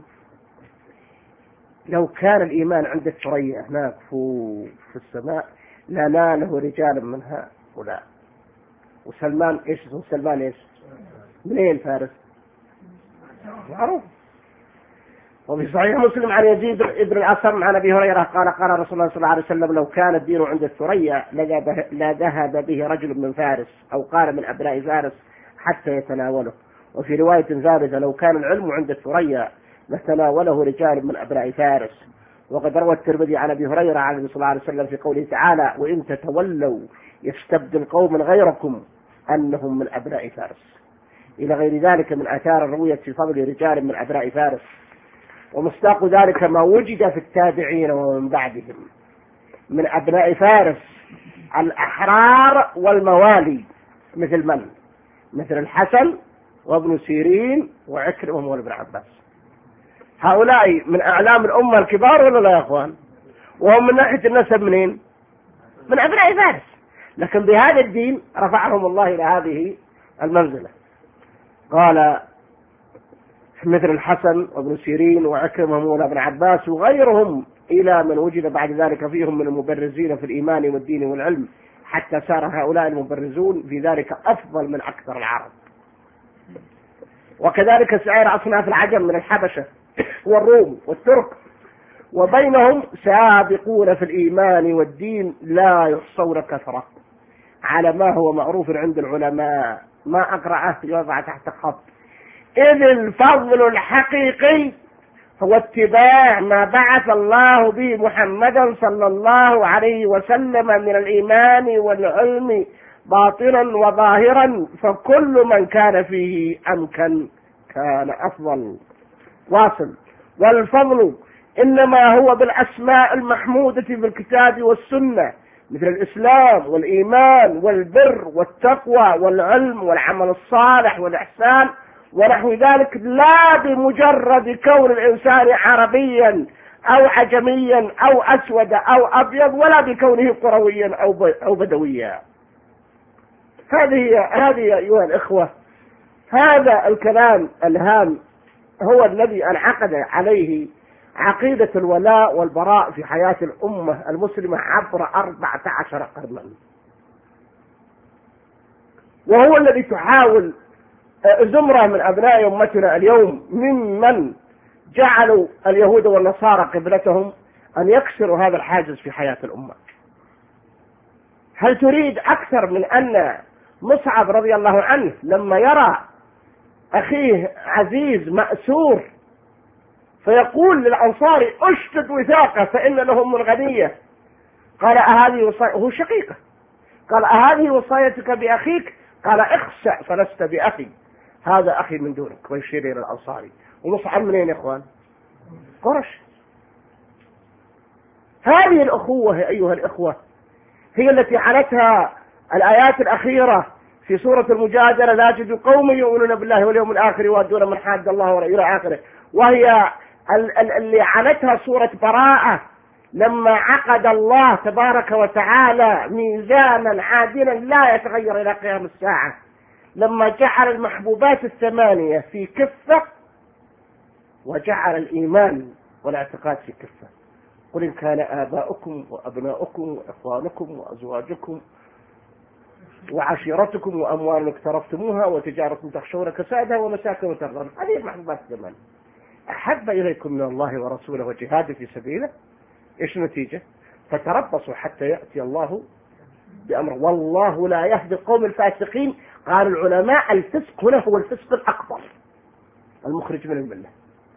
لو كان الإيمان عند الثريا هناك في السماء لناله رجال من هؤلاء. وسلمان إيش اسمه؟ سلمان إيش؟ منين فارس؟ معروف. وفي صحيح مسلم عن يزيد ابن الأصم عن أبي هريرة قال قال رسول الله صلى الله عليه وسلم لو كان الدين عند الثريا لا ذهب به رجل من فارس أو قال من أبناء فارس حتى يتناوله وفي رواية ثالثة لو كان العلم عند الثريا لتناوله رجال من أبناء فارس. وقد روى الترمذي عن أبي هريرة عن النبي صلى الله عليه وسلم في قوله تعالى وإن تتولوا يستبدل قوم غيركم أنهم من أبناء فارس، إلى غير ذلك من آثار الروية في فضل رجال من أبناء فارس. ومصداق ذلك ما وجد في التابعين ومن بعدهم من أبناء فارس الأحرار والموالي، مثل من؟ مثل الحسن وابن سيرين وعكرمة وابن ابن عباس. هؤلاء من أعلام الأمة الكبار ولا لا يا أخوان؟ وهم من ناحية النسب منين؟ من أبناء فارس، لكن بهذا الدين رفعهم الله إلى هذه المنزلة. قال مثل الحسن وابن سيرين وعكرمة مولى ابن عباس وغيرهم، إلى من وجد بعد ذلك فيهم من المبرزين في الإيمان والدين والعلم، حتى صار هؤلاء المبرزون في ذلك أفضل من أكثر العرب. وكذلك سائر أصناف العجم من الحبشة والروم والترك، وبينهم سابقون في الإيمان والدين لا يحصون كثرة، على ما هو معروف عند العلماء. ما أقرأه يوضع تحت خط. إذ الفضل الحقيقي هو اتباع ما بعث الله به محمدا صلى الله عليه وسلم من الإيمان والعلم باطنا وظاهرا، فكل من كان فيه أمكن كان أفضل. واصل. والفضل إنما هو بالأسماء المحمودة في الكتاب والسنة، مثل الإسلام والإيمان والبر والتقوى والعلم والعمل الصالح والإحسان ونحو ذلك، لا بمجرد كون الإنسان عربيا أو عجميا أو أسود أو أبيض، ولا بكونه قرويا أو بدويا. هذه هذه أيها الإخوة، هذا الكلام الهام هو الذي انعقد عليه عقيدة الولاء والبراء في حياة الأمة المسلمة عبر أربعة عشر قرنا، وهو الذي تحاول زمرة من أبناء أمتنا اليوم ممن جعلوا اليهود والنصارى قبلتهم أن يكسروا هذا الحاجز في حياة الأمة. هل تريد أكثر من أن مصعب رضي الله عنه لما يرى أخيه عزيز مأسور فيقول للأنصاري اشتد وثاقه فإن لهم من غنية، قال أهذه وصاية، هو شقيقه، قال أهذه وصايتك بأخيك؟ قال اخسأ فلست بأخي، هذا أخي من دونك، ويشير إلى الأنصاري. ومصعب منين يا إخوان؟ قرش. هذه الأخوة أيها الإخوة هي التي حالتها الآيات الأخيرة في سورة المجادلة: لا تجد قوم يؤمنون بالله واليوم الآخر يوادون من حاد الله إلى آخره. وهي اللي عنتها سورة براءة لما عقد الله تبارك وتعالى ميزانا عادلا لا يتغير إلى قيام الساعة، لما جعل المحبوبات الثمانية في كفة وجعل الإيمان والاعتقاد في كفة. قل إن كان آباؤكم وأبناؤكم وإخوانكم وأزواجكم وعشيرتكم وأموال اقترفتموها وتجارة تخشون كسادها ومساكن ترضون، هذه المحبوبات الثمانية. أحب إليكم من الله ورسوله وجهاد في سبيله، إيش النتيجة؟ فتربصوا حتى يأتي الله بأمره والله لا يهدي القوم الفاسقين. قال العلماء الفسق هنا هو الفسق الأكبر المخرج من الملة.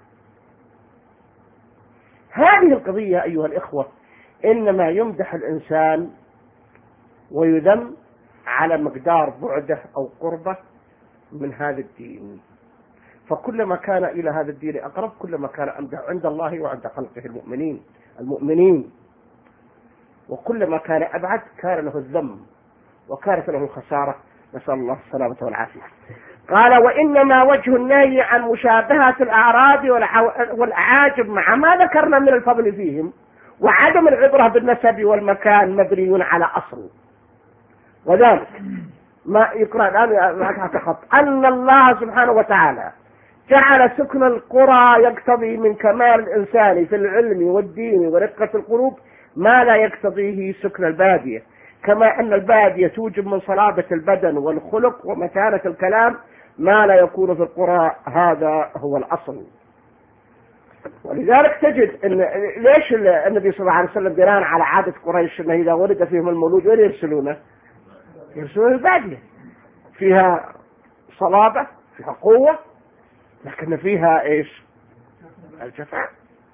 هذه القضية أيها الإخوة إنما يمدح الإنسان ويذم على مقدار بعده أو قربه من هذا الدين، فكلما كان إلى هذا الدين أقرب كلما كان أمدح عند الله وعند خلقه المؤمنين المؤمنين وكلما كان أبعد كان له الذم وكانت له الخسارة، نسأل الله السلامة والعافية. قال: وإنما وجه النهي عن مشابهة الأعراب والأعاجم مع ما ذكرنا من الفضل فيهم وعدم العبرة بالنسب والمكان مبني على أصل، وذلك ما يقرأ الآن تحت خط أن الله سبحانه وتعالى جعل سكن القرى يقتضي من كمال الإنسان في العلم والدين ورقة القلوب ما لا يقتضيه سكن البادية، كما أن البادية توجب من صلابة البدن والخلق ومتانة الكلام ما لا يكون في القرى. هذا هو الأصل. ولذلك تجد إن ليش النبي صلى الله عليه وسلم بناء على عادة قريش أنه إذا ولد فيهم المولود وين يرسلونه؟ يرسلون البادية فيها صلابة فيها قوة لكن فيها إيش؟ الجفاء.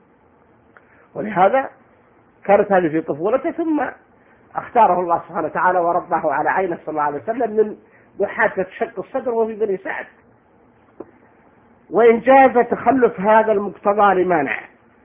ولهذا كانت هذه في طفولته، ثم اختاره الله سبحانه وتعالى ورباه على عينه صلى الله عليه وسلم من بحادثة شق الصدر وفي بني سعد. وإن جاز تخلف هذا المقتضى لمانع،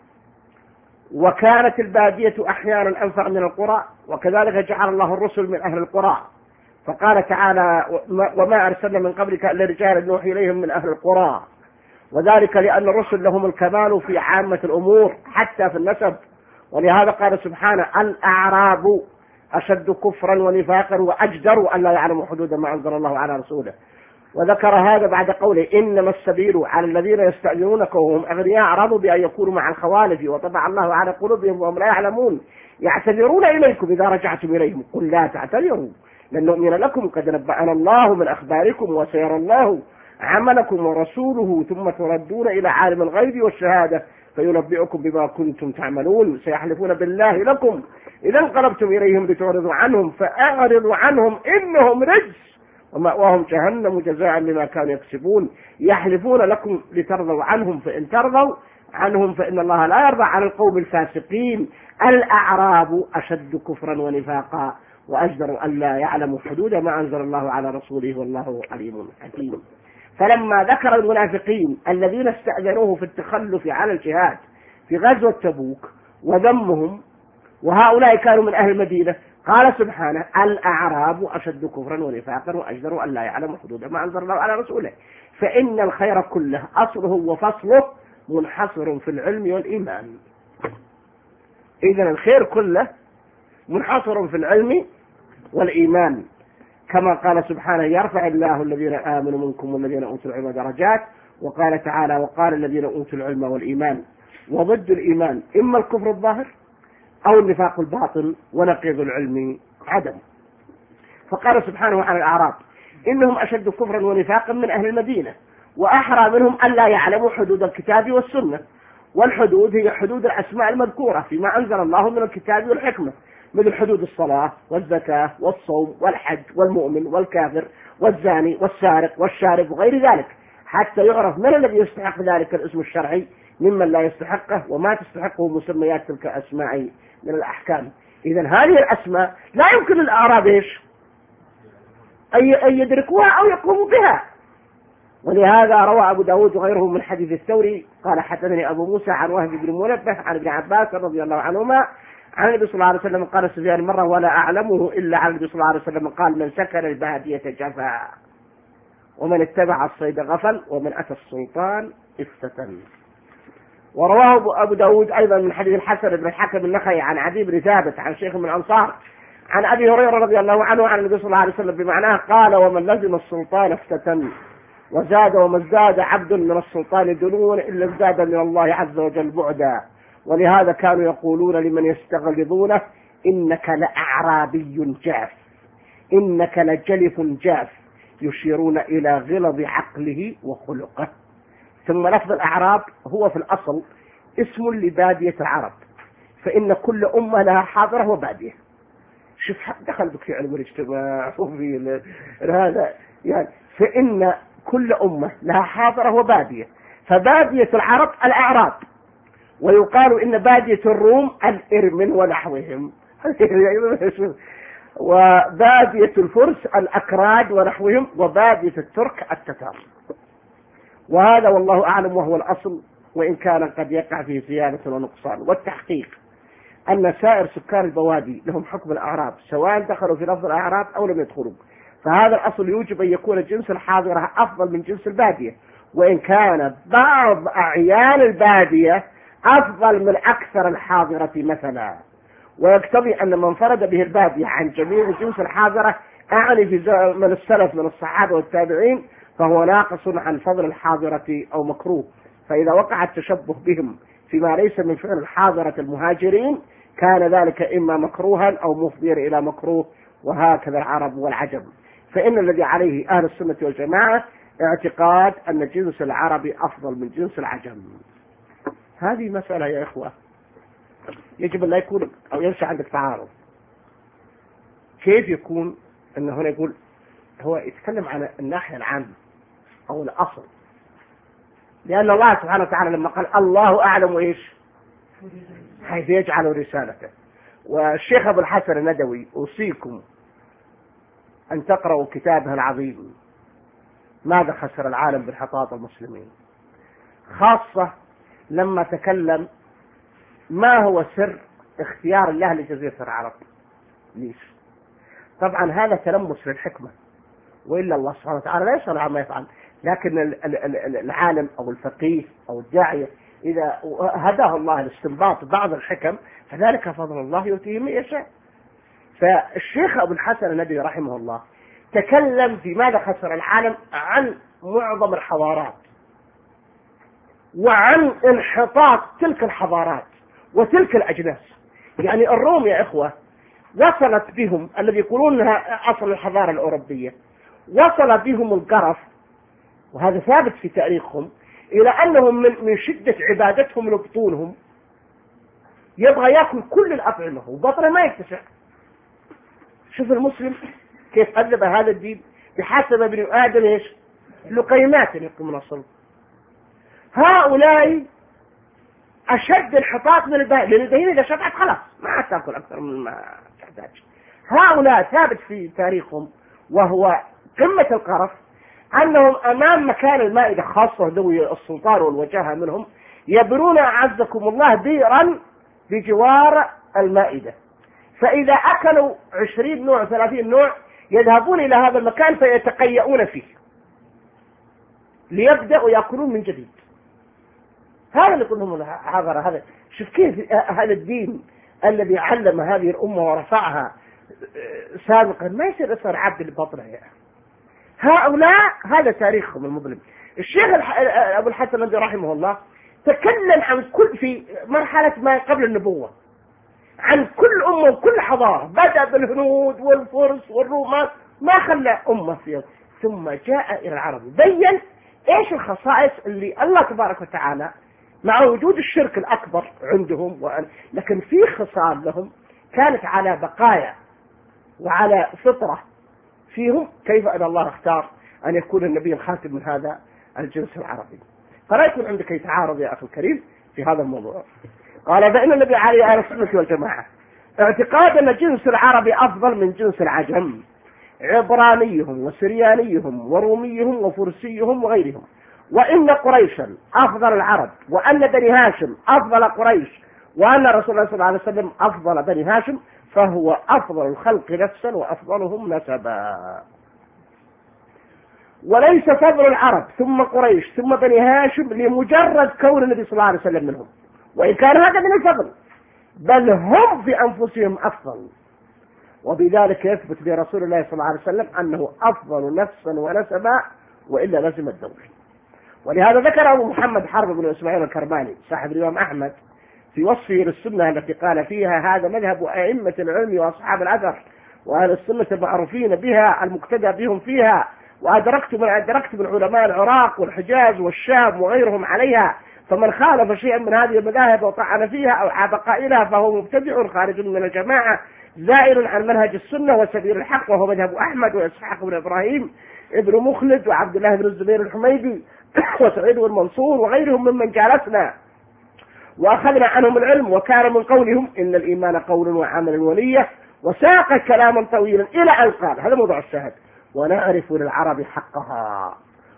وكانت البادية أحيانا أنفع من القرى، وكذلك جعل الله الرسل من أهل القرى، فقال تعالى وما أرسلنا من قبلك إلا رجالا نوحي إليهم من أهل القرى، وذلك لأن الرسل لهم الكمال في عامة الأمور حتى في النسب. ولهذا قال سبحانه الأعراب أشد كفرا ونفاقا وأجدر أن لا يعلموا حدود ما أنزل الله على رسوله. وذكر هذا بعد قوله إنما السبيل على الذين يستأذنونك وهم أغنياء رضوا بأن يكونوا مع الخوالف وطبع الله على قلوبهم وهم لا يعلمون يعتذرون إليكم إذا رجعتم إليهم قل لا تعتذروا لن نؤمن لكم قد نبأنا الله من أخباركم وسيرى الله عملكم ورسوله ثم تردون إلى عالم الغيب والشهادة فينبئكم بما كنتم تعملون سيحلفون بالله لكم إذا انقلبتم إليهم لتعرضوا عنهم فأعرضوا عنهم إنهم رجس ومأواهم جهنم جزاء بما كانوا يكسبون يحلفون لكم لترضوا عنهم فإن ترضوا عنهم فإن الله لا يرضى عن القوم الفاسقين الأعراب أشد كفرا ونفاقا وأجدر أن لا يعلموا حدود ما أنزل الله على رسوله والله عليم حكيم. فلما ذكر المنافقين الذين استأذنوه في التخلف على الجهاد في غزوة تبوك وذمهم وهؤلاء كانوا من أهل المدينة قال سبحانه الأعراب أشد كفرا ونفاقا وأجدر أن لا يعلموا حدود ما أنزل الله على رسوله فإن الخير كله أصله وفصله منحصر في العلم والإيمان. إذن الخير كله منحصر في العلم والإيمان كما قال سبحانه يرفع الله الذين آمنوا منكم والذين أوتوا العلم درجات. وقال تعالى وقال الذين أوتوا العلم والإيمان. وضد الإيمان إما الكفر الظاهر أو النفاق الباطن ونقيض العلم عدم. فقال سبحانه عن الأعراب إنهم أشد كفرا ونفاقا من أهل المدينة وأحرى منهم أن لا يعلموا حدود الكتاب والسنة. والحدود هي حدود الأسماء المذكورة فيما أنزل الله من الكتاب والحكمة مثل حدود الصلاة والزكاة والصوم والحج والمؤمن والكافر والزاني والسارق والشارب وغير ذلك حتى يعرف من الذي يستحق ذلك الاسم الشرعي ممن لا يستحقه وما تستحقه مسميات تلك الأسماء من الأحكام. إذن هذه الأسماء لا يمكن للأعراب إيش أن يدركوها أو يقوموا بها. ولهذا روى أبو داود وغيره من حديث الثوري قال حدثني أبو موسى عن وهب بن منبه عن ابن عباس رضي الله عنهما عن النبي صلى الله عليه وسلم قال سفيان مرة ولا أعلمه إلا عن النبي صلى الله عليه وسلم قال من سكن البادية جفا ومن اتبع الصيد غفل ومن أتى السلطان افتتن. ورواه أبو داود أيضا من حديث الحسن بن الحكم النخعي عن عدي بن ثابت عن شيخ من الأنصار عن أبي هريرة رضي الله عنه عن النبي صلى الله عليه وسلم بمعناه قال ومن لزم السلطان افتتن وزاد وما ازداد عبد من السلطان دنون إلا ازداد من الله عز وجل بعدا. ولهذا كانوا يقولون لمن يستغلظونه إنك لأعرابي جاف إنك لجلف جاف يشيرون إلى غلظ عقله وخلقه. ثم لفظ الأعراب هو في الأصل اسم لبادية العرب فإن كل أمة لها حاضرة وبادية. شوف دخل بك في علم الاجتماع وفي هذا يعني فإن كل أمة لها حاضرة وبادية فبادية العرب الأعراب ويقال إن بادية الروم الإرمن ونحوهم وبادية الفرس الأكراد ونحوهم وبادية الترك التتار. وهذا والله أعلم وهو الأصل وإن كان قد يقع فيه زيادة ونقصان. والتحقيق أن سائر سكان البوادي لهم حكم الأعراب سواء دخلوا في لفظ الأعراب أو لم يدخلوا. فهذا الأصل يوجب أن يكون جنس الحاضرة أفضل من جنس البادية وإن كان بعض أعيان البادية أفضل من أكثر الحاضرة مثلا. ويقتضي أن من فرد به البادية عن جميع جنس الحاضرة أعني في من السلف من الصحابة والتابعين فهو ناقص عن فضل الحاضرة أو مكروه. فإذا وقع التشبه بهم فيما ليس من فعل الحاضرة المهاجرين كان ذلك إما مكروها أو مفضيا إلى مكروه. وهكذا العرب والعجم. فإن الذي عليه أهل السنة والجماعة اعتقاد أن جنس العربي أفضل من جنس العجم. هذه مسألة يا إخوة يجب أن لا يكون أو ينشأ عندك تعارض. كيف يكون أن هنا يقول هو يتكلم عن الناحية العامة أو الأصل، لأن الله سبحانه وتعالى لما قال الله أعلم إيش حيث يجعل رسالته. والشيخ أبو الحسن الندوي أوصيكم أن تقرأوا كتابه العظيم ماذا خسر العالم بانحطاط المسلمين، خاصة لما تكلم ما هو سر اختيار الله لجزيرة العرب. ليش؟ طبعا هذا تلمس للحكمة، وإلا الله سبحانه وتعالى لا يسأل عما يفعل، لكن العالم أو الفقيه أو الداعية إذا هداه الله لاستنباط بعض الحكم فذلك فضل الله يؤتيه من يشاء. فالشيخ أبو الحسن الندوي رحمه الله تكلم في ماذا خسر العالم عن معظم الحضارات وعن انحطاط تلك الحضارات وتلك الأجناس. يعني الروم يا إخوة وصلت بهم الذي يقولون انها أصل الحضارة الأوروبية، وصل بهم القرف، وهذا ثابت في تاريخهم، إلى أنهم من, من شدة عبادتهم لبطونهم يبغى يأكل كل الأطعمة وبطنه ما يتسع. شوف المسلم كيف أذب هذا الدين بحسب ابن آدم إيش لقيمات يقومون الصلب. هؤلاء أشد انحطاط من البهائم، لأن البهائم إذا شبعت خلاص ما تأكل أكثر من ما تحتاج. هؤلاء ثابت في تاريخهم وهو قمة القرف أنهم أمام مكان المائدة، خاصة ذوي السلطان والوجاهة منهم يبنون أعزكم الله بئرا بجوار المائدة، فإذا أكلوا عشرين نوع ثلاثين نوع يذهبون إلى هذا المكان فيتقيؤون فيه ليبدأوا يأكلون من جديد. هذا اللي يقولهم هذا هذا شوف كيف هذا الدين الذي علم هذه الأمة ورفعها سابقا ما يصير أصير عبد لبطنه. يعني هؤلاء هذا تاريخهم المظلم. الشيخ أبو الحسن الندوي رحمه الله تكلم عن كل في مرحلة ما قبل النبوة عن كل أمة وكل حضارة، بدأ بالهنود والفرس والرومان ما خلى أمة فيها، ثم جاء إلى العرب بين إيش الخصائص اللي الله تبارك وتعالى مع وجود الشرك الأكبر عندهم وأن لكن في خصال لهم كانت على بقايا وعلى فطرة فيهم، كيف أن الله اختار أن يكون النبي الخاتم من هذا الجنس العربي. قرأت من عندك يتعارض يا أخي الكريم في هذا الموضوع. قال فإن النبي عليه أهل السنة والجماعة اعتقاد أن جنس العربي أفضل من جنس العجم، عبرانيهم وسريانيهم وروميهم وفرسيهم وغيرهم، وإن قريشا أفضل العرب، وأن بني هاشم أفضل قريش، وأن رسول الله صلى الله عليه وسلم أفضل بني هاشم، فهو أفضل الخلق نفسا وأفضلهم نسبا. وليس فضل العرب ثم قريش ثم بني هاشم لمجرد كون النبي صلى الله عليه وسلم منهم، وإن كان هذا من الفضل، بل هم في أنفسهم أفضل، وبذلك يثبت برسول الله صلى الله عليه وسلم أنه أفضل نفسا ونسبا وإلا لزم الدور. ولهذا ذكر أبو محمد حرب بن إسماعيل الكرماني صاحب الإمام أحمد في وصفه للسنة التي قال فيها هذا مذهب أئمة العلم وأصحاب الأثر وأهل السنة المعروفين بها المقتدى بهم فيها، وأدركت من أدركت من علماء العراق والحجاز والشام وغيرهم عليها، فمن خالف شيئا من هذه المذاهب وطعن فيها أو عاب قائلها فهو مبتدع خارج من الجماعة زائر عن منهج السنة وسبيل الحق، وهو مذهب أحمد وإسحاق بن إبراهيم ابن مخلد وعبد الله بن الزبير الحميدي وسعيد بن منصور وغيرهم ممن جالسنا وأخذنا عنهم العلم، وكان من قولهم إن الإيمان قول وعمل ونية، وساق كلاما طويلا إلى أن قال هذا موضوع الشاهد: ونعرف للعرب حقها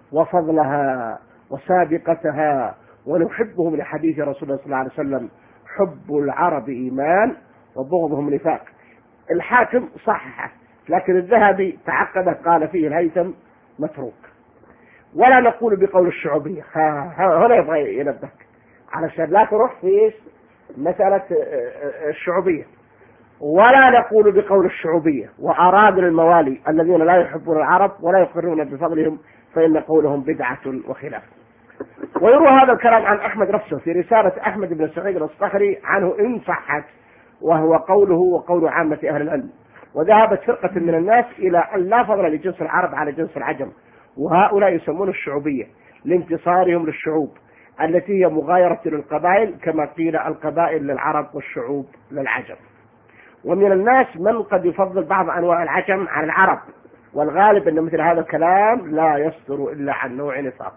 وفضلها وسابقتها ونحبهم لحديث رسول الله صلى الله عليه وسلم: حب العرب إيمان وبغضهم نفاق. الحاكم صححه، لكن الذهبي تعقد قال فيه الهيثم متروك. ولا نقول بقول الشعوبية، هنا يبغى ينبهك علشان لا تروح في مسألة الشعوبية. ولا نقول بقول الشعوبية وأراد الموالي الذين لا يحبون العرب ولا يقرون بفضلهم فإن قولهم بدعة وخلاف. ويروى هذا الكلام عن أحمد نفسه في رسالة أحمد بن سعيد الصخري عنه إن صحت، وهو قوله وقول عامة أهل العلم. وذهبت فرقة من الناس إلى أن لا فضل لجنس العرب على جنس العجم، وهؤلاء يسمون الشعوبية لانتصارهم للشعوب التي هي مغايرة للقبائل، كما قيل القبائل للعرب والشعوب للعجم. ومن الناس من قد يفضل بعض أنواع العجم على العرب والغالب أن مثل هذا الكلام لا يصدر إلا عن نوع نفاق.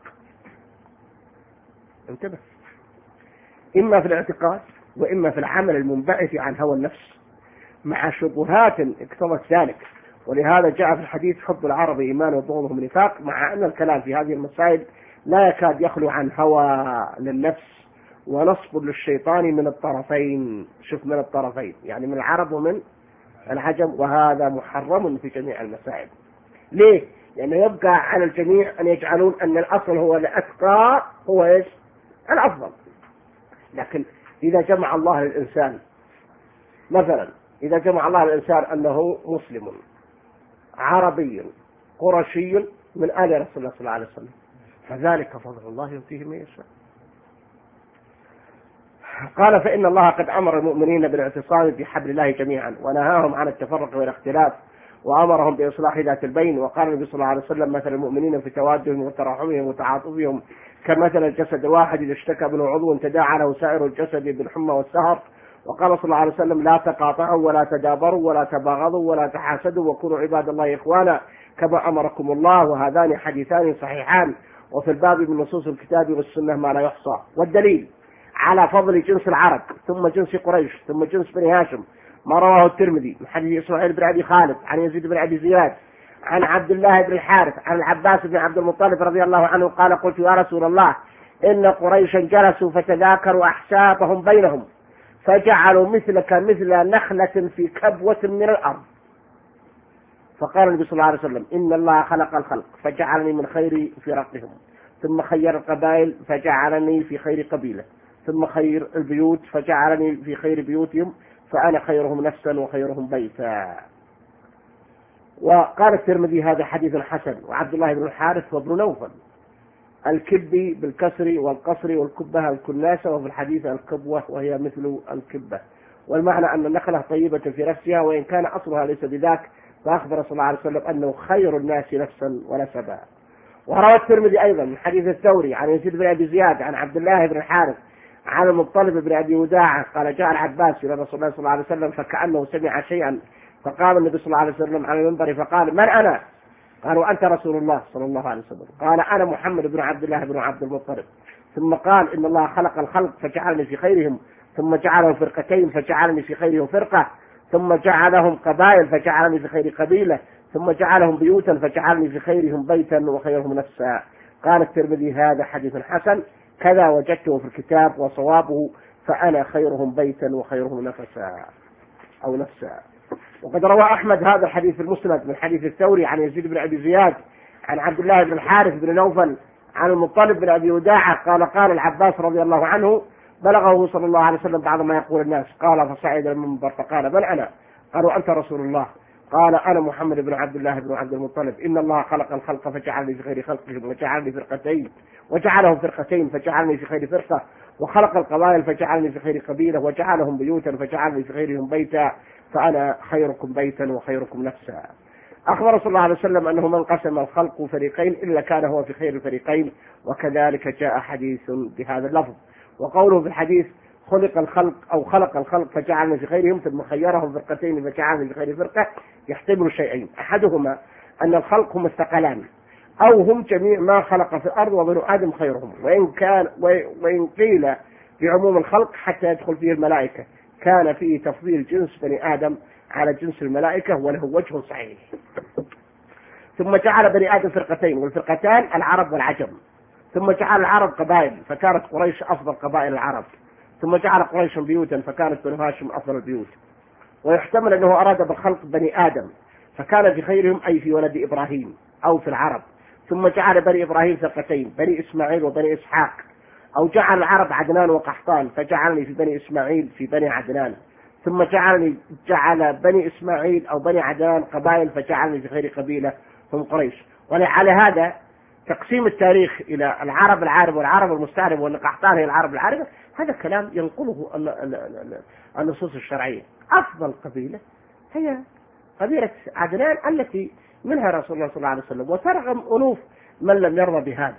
انتبه، إما في الاعتقاد وإما في العمل المنبعث عن هوى النفس مع شبهات اقتضت ذلك. ولهذا جاء في الحديث حب العرب إيمان وبغضهم نفاق، مع أن الكلام في هذه المسائل لا يكاد يخلو عن هوى للنفس ونصب للشيطان من الطرفين. شوف، من الطرفين يعني من العرب ومن العجم، وهذا محرم في جميع المسائل. ليه؟ لأنه يعني يبقى على الجميع أن يجعلون أن الأصل هو الأتقى هو إيش؟ الأفضل. لكن إذا جمع الله للإنسان مثلا، إذا جمع الله للإنسان أنه مسلم عربي قرشي من آل رسول الله صلى الله عليه وسلم، فذلك فضل الله يؤتيه من يشاء. قال فإن الله قد أمر المؤمنين بالاعتصام بحبل الله جميعا ونهاهم عن التفرق والاختلاف وأمرهم بإصلاح ذات البين. وقال النبي صلى الله عليه وسلم مثل المؤمنين في توادهم وتراحمهم وتعاطفهم كمثل الجسد الواحد إذا اشتكى منه عضو تداعى له سائر الجسد بالحمى والسهر. وقال صلى الله عليه وسلم لا تقاطعوا ولا تدابروا ولا تباغضوا ولا تحاسدوا وكونوا عباد الله إخوانا كما أمركم الله. وهذان حديثان صحيحان، وفي الباب من نصوص الكتاب والسنة ما لا يحصى. والدليل على فضل جنس العرب ثم جنس قريش ثم جنس بني هاشم ما رواه الترمذي من حديث إسماعيل بن أبي خالد عن يزيد بن أبي زياد عن عبد الله بن الحارث عن العباس بن عبد المطلب رضي الله عنه قال قلت يا رسول الله إن قريشا جلسوا فتذاكروا أحسابهم بينهم فجعلوا مثلك مثل نخلة في كبوة من الأرض. فقال النبي صلى الله عليه وسلم إن الله خلق الخلق فجعلني من خير فرقهم، ثم خير القبائل فجعلني في خير قبيلة، ثم خير البيوت فجعلني في خير بيوتهم، فأنا خيرهم نفسا وخيرهم بيتا. وقال الترمذي هذا حديث حسن. وعبد الله بن الحارث وابن نوفل الكبي بالكسر والقصر والكبة الكناسة، وفي الحديث الكبوة وهي مثل الكبة. والمعنى أن النخلة طيبة في نفسها وإن كان أصلها ليس بذاك، فأخبر صلى الله عليه وسلم أنه خير الناس نفسا ونسبا. وروى الترمذي أيضا من حديث الثوري عن يزيد بن أبي زياد عن عبد الله بن الحارث عن المطلب بن أبي وداعة قال جاء العباس إلى رسول الله صلى الله عليه وسلم فكأنه سمع شيئا، فقام النبي صلى الله عليه وسلم على المنبر فقال من أنا؟ قالوا أنت رسول الله صلى الله عليه وسلم. قال أنا محمد بن عبد الله بن عبد المطلب. ثم قال إن الله خلق الخلق فجعلني في خيرهم، ثم جعلهم فرقتين فجعلني في خيرهم فرقة، ثم جعلهم قبائل فجعلني في خير قبيلة، ثم جعلهم بيوتا فجعلني في خيرهم بيتا وخيرهم نفسا. قال الترمذي هذا حديث حسن كذا وجدته في الكتاب وصوابه فأنا خيرهم بيتا وخيرهم نفسا أو نفسا. وقد روى أحمد هذا الحديث في المسند من حديث الثوري عن يزيد بن أبي زياد عن عبد الله بن الحارث بن نوفل عن المطلب بن أبي وداعة قال قال العباس رضي الله عنه بلغه صلى الله عليه وسلم بعض ما يقول الناس، قال فصعد المنبر فقال من أنا؟ قالوا أنت رسول الله. قال أنا محمد بن عبد الله بن عبد المطلب. إن الله خلق الخلق فجعلني في خير خلقهم وجعلني فرقتين وجعلهم فرقتين فجعلني في خير فرقة، وخلق القبائل فجعلني في خير قبيلة وجعلهم بيوتا فجعلني في خيرهم بيتا، فأنا خيركم بيتا وخيركم نفسا. أخبر صلى الله عليه وسلم أنه من قسم الخلق فريقين إلا كان هو في خير الفريقين، وكذلك جاء حديث بهذا اللفظ. وقوله في الحديث خلق الخلق أو خلق الخلق فجعلنا في خيرهم ثم خيرهم فرقتين فجعلنا في خير فرقة يحتمل شيئين، أحدهما أن الخلق هم الثقلان أو هم جميع ما خلق في الأرض وبنو آدم خيرهم، وإن كان وإن قيل بعموم الخلق حتى يدخل فيه الملائكة كان فيه تفضيل جنس بني آدم على جنس الملائكة وله وجه صحيح. ثم جعل بني آدم فرقتين والفرقتان العرب والعجم، ثم جعل العرب قبائل فكانت قريش أفضل قبائل العرب، ثم جعل قريش بيوتا فكانت بنو هاشم أفضل البيوت. ويحتمل أنه أراد بالخلق بني آدم فكان في خيرهم أي في ولد إبراهيم أو في العرب، ثم جعل بني إبراهيم فرقتين بني إسماعيل وبني إسحاق، أو جعل العرب عدنان وقحطان فجعلني في بني إسماعيل في بني عدنان، ثم جعلني جعل بني إسماعيل أو بني عدنان قبائل فجعلني في خير قبيلة هم قريش. ولعل هذا تقسيم التاريخ إلى العرب العارب والعرب المستعرب وأن قحطان هي العرب العاربة، هذا كلام ينقله النصوص الشرعية. أفضل قبيلة هي قبيلة عدنان التي منها رسول الله صلى الله عليه وسلم، وترغم ألوف من لم يرضى بهذا.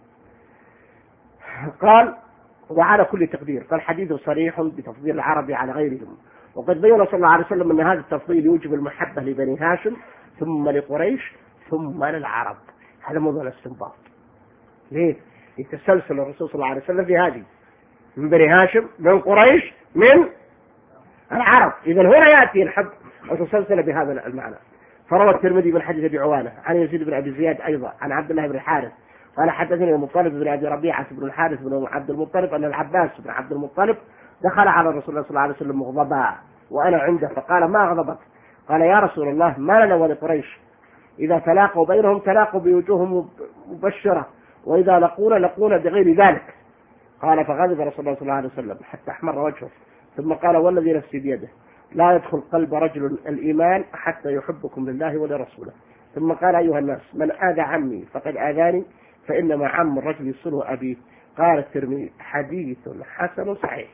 قال وعلى كل تقدير فالحديث صريح بتفضيل العرب على غيرهم، وقد بين صلى الله عليه وسلم أن هذا التفضيل يوجب المحبة لبني هاشم ثم لقريش ثم للعرب. هذا موضوع الاستنباط. ليه؟ يتسلسل الرسول صلى الله عليه وسلم في هذه، من بني هاشم، من قريش، من العرب. إذا هنا يأتي الحد وتسلسل بهذا المعنى. فروى الترمذي من حديث أبي عوانة عن يزيد بن أبي زياد أيضا عن عبد الله بن الحارث قال حدثني المطلب بن أبي ربيعة بن الحارث بن عبد المطلب أن العباس بن عبد المطلب دخل على الرسول صلى الله عليه وسلم مغضبا وأنا عنده، فقال ما غضبك؟ قال يا رسول الله ما لنا ولقريش إذا تلاقوا بينهم تلاقوا بوجوههم مبشرة، وإذا لقونا لقونا بغير ذلك. قال فغضب رسول الله صلى الله عليه وسلم حتى احمر وجهه، ثم قال والذي نفسي بيده لا يدخل قلب رجل الإيمان حتى يحبكم لله ولرسوله. ثم قال أيها الناس من آذى عمي فقد آذاني فإنما عم الرجل يصله أبيه. قال الترمذي حديث حسن صحيح.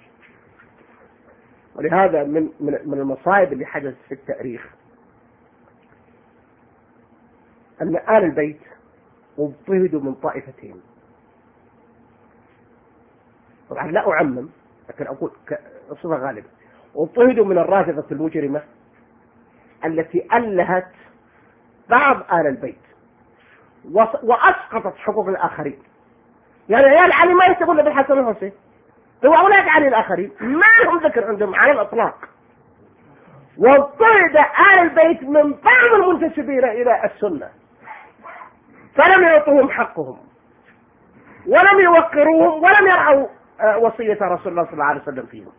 ولهذا من من من المصائب اللي حدثت في التاريخ أن آل البيت اضطهدوا من طائفتين. طبعا لا أعمم لكن أقول كصفة غالبة، اضطهدوا من الرافضة المجرمة التي ألهت بعض آل البيت وأسقطت حقوق الآخرين. يعني عيال علي ما يكتبون بالحسن والحسين، هو أولاد علي الآخرين ما لهم ذكر عندهم على الإطلاق. واضطهد آل البيت من بعض المنتسبين إلى السنة فلم يعطوهم حقهم ولم يوقروهم ولم يرعوا وصية رسول الله صلى الله عليه وسلم فيهم.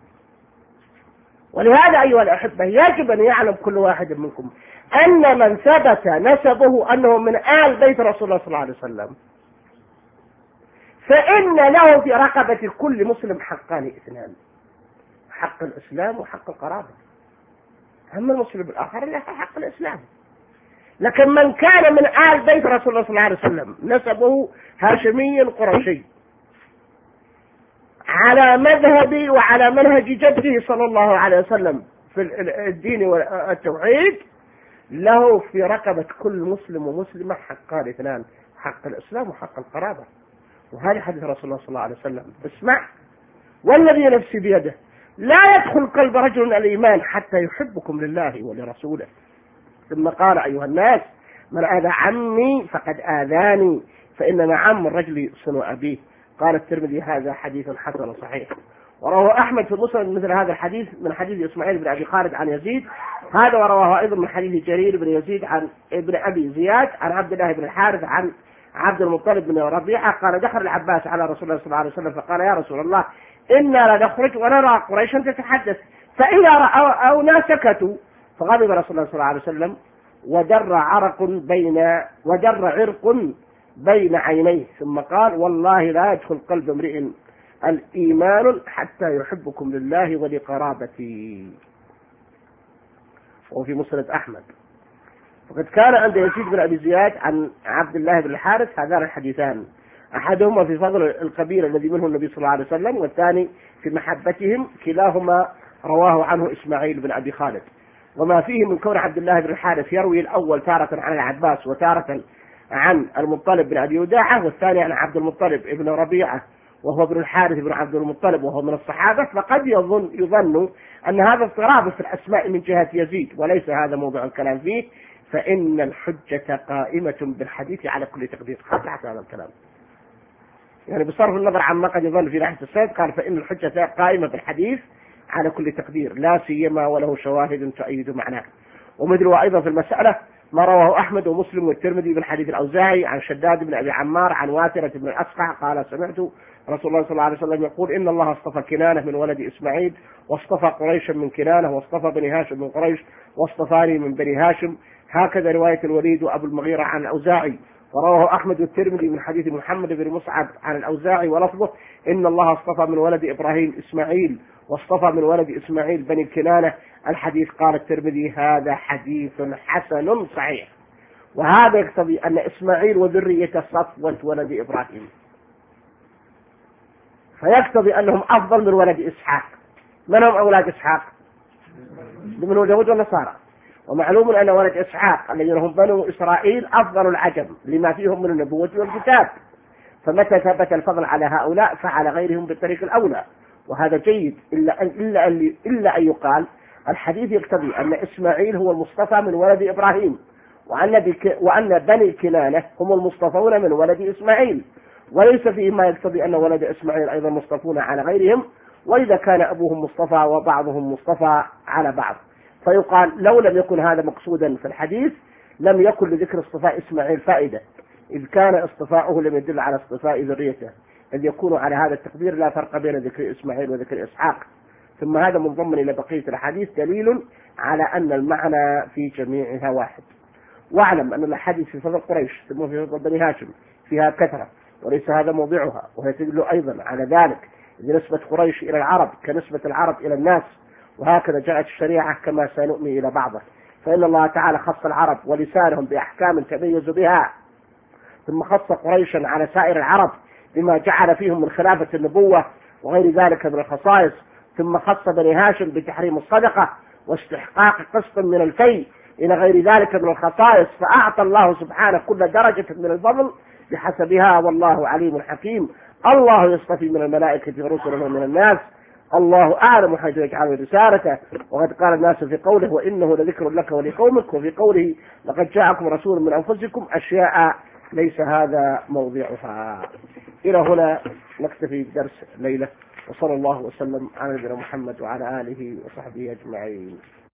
ولهذا أيها الأحبة يجب أن يعلم كل واحد منكم أن من ثبت نسبه أنه من آل بيت رسول الله صلى الله عليه وسلم فإن له في رقبة كل مسلم حقان اثنان، حق الإسلام وحق القرابة. أما المسلم الآخر له حق الإسلام. لكن من كان من آل بيت رسول الله صلى الله عليه وسلم نسبه هاشمي قرشي على مذهبي وعلى منهج جده صلى الله عليه وسلم في الدين والتوحيد، له في رقبة كل مسلم ومسلمة حقان اثنان، حق الإسلام وحق القرابة. وهذا حديث رسول الله صلى الله عليه وسلم. اسمع والذي نفسي بيده لا يدخل قلب رجل الإيمان حتى يحبكم لله ولرسوله. ثم قال أيها الناس من آذى عمي فقد آذاني فإنما عم الرجل صنو أبيه. قال الترمذي هذا حديث حسن صحيح. ورواه أحمد في المسند مثل هذا الحديث من حديث إسماعيل بن أبي خالد عن يزيد هذا، ورواه أيضا من حديث جرير بن يزيد عن ابن أبي زياد عن عبد الله بن الحارث عن عبد المطلب بن ربيعة قال دخل العباس على رسول الله صلى الله عليه وسلم فقال يا رسول الله إنا لنخرج ونرى قريشا تتحدث فإذا رأونا سكتوا. فغضب رسول الله صلى الله عليه وسلم ودر عرق بين ودر عرق بين عينيه ثم قال والله لا يدخل قلب امرئ الإيمان حتى يحبكم لله ولقرابتي. وفي مسند أحمد وقد كان عند يزيد بن أبي زياد عن عبد الله بن الحارث هذان الحديثان، أحدهما في فضل القبيلة الذي منه النبي صلى الله عليه وسلم، والثاني في محبتهم، كلاهما رواه عنه إسماعيل بن أبي خالد. وما فيه من كون عبد الله بن الحارث يروي الأول تارة عن العباس وتارة عن المطلب بن أبي وداعة والثاني عن عبد المطلب ابن ربيعة وهو ابن الحارث بن عبد المطلب وهو من الصحابة، فقد يظن يظن أن هذا اضطراب في الأسماء من جهة يزيد وليس هذا موضوع الكلام فيه، فإن الحجة قائمة بالحديث على كل تقدير. قطعت هذا الكلام يعني بصرف النظر عما قد يظن في ناحية السند، قال فإن الحجة قائمة بالحديث على كل تقدير لا سيما وله شواهد تؤيد معناه. ومثله أيضا في المسألة ما رواه أحمد ومسلم والترمذي من حديث الأوزاعي عن شداد بن أبي عمار عن واترة بن الأسقع قال سمعت رسول الله صلى الله عليه وسلم يقول إن الله اصطفى كنانة من ولد إسماعيل واصطفى قريشا من كنانة واصطفى بني هاشم من قريش واصطفاني من بني هاشم. هكذا رواية الوليد وأبو المغيرة عن الأوزاعي. ورواه أحمد والترمذي من حديث محمد بن مصعب عن الأوزاعي ولفظه إن الله اصطفى من ولد إبراهيم إسماعيل واصطفى من ولد إسماعيل بني كنانة. الحديث قال الترمذي هذا حديث حسن صحيح. وهذا يقتضي أن إسماعيل وذريته صفوة ولد إبراهيم، فيقتضي أنهم أفضل من ولد إسحاق. من هم أولاد إسحاق؟ من اليهود والنصارى. ومعلوم أن ولد إسحاق الذين هم بنو إسرائيل أفضل العجم لما فيهم من النبوة والكتاب، فمتى ثبت الفضل على هؤلاء فعلى غيرهم بالطريق الأولى، وهذا جيد. إلا أن, إلا أن, إلا أن يقال الحديث يقتضي أن إسماعيل هو المصطفى من ولد إبراهيم وأن, وأن بني كنانة هم المصطفون من ولد إسماعيل، وليس فيه ما يقتضي أن ولد إسماعيل أيضا مصطفون على غيرهم، وإذا كان أبوهم مصطفى وبعضهم مصطفى على بعض. فيقال لو لم يكن هذا مقصودا في الحديث لم يكن لذكر اصطفاء إسماعيل فائدة، إذ كان اصطفاؤه لم يدل على اصطفاء ذريته، إذ يكون على هذا التقدير لا فرق بين ذكر إسماعيل وذكر إسحاق. ثم هذا منضمن إلى بقية الحديث دليل على أن المعنى في جميعها واحد. واعلم أن الحديث في فضل قريش ثم في فضل بني هاشم فيها كثرة، وليس هذا موضعها، وهي تدل أيضا على ذلك، إذ نسبة قريش إلى العرب كنسبة العرب إلى الناس، وهكذا جاءت الشريعة كما سنؤمي إلى بعضه. فإن الله تعالى خص العرب ولسانهم بأحكام تميزوا بها، ثم خص قريشا على سائر العرب بما جعل فيهم من خلافة النبوة وغير ذلك من الخصائص، ثم خص بني هاشم بتحريم الصدقة واستحقاق قسط من الفي إلى غير ذلك من الخصائص، فأعطى الله سبحانه كل درجة من الفضل بحسبها، والله عليم حكيم. الله يصطفي من الملائكة رسلا ومن الناس، الله أعلم حيث يجعل رسالته. وقد قال الناس في قوله وإنه لذكر لك ولقومك، وفي قوله لقد جاءكم رسول من أنفسكم أشياء ليس هذا موضعها. إلى هنا نكتفي بدرس ليلة، وصلى الله وسلم على نبينا محمد وعلى آله وصحبه أجمعين.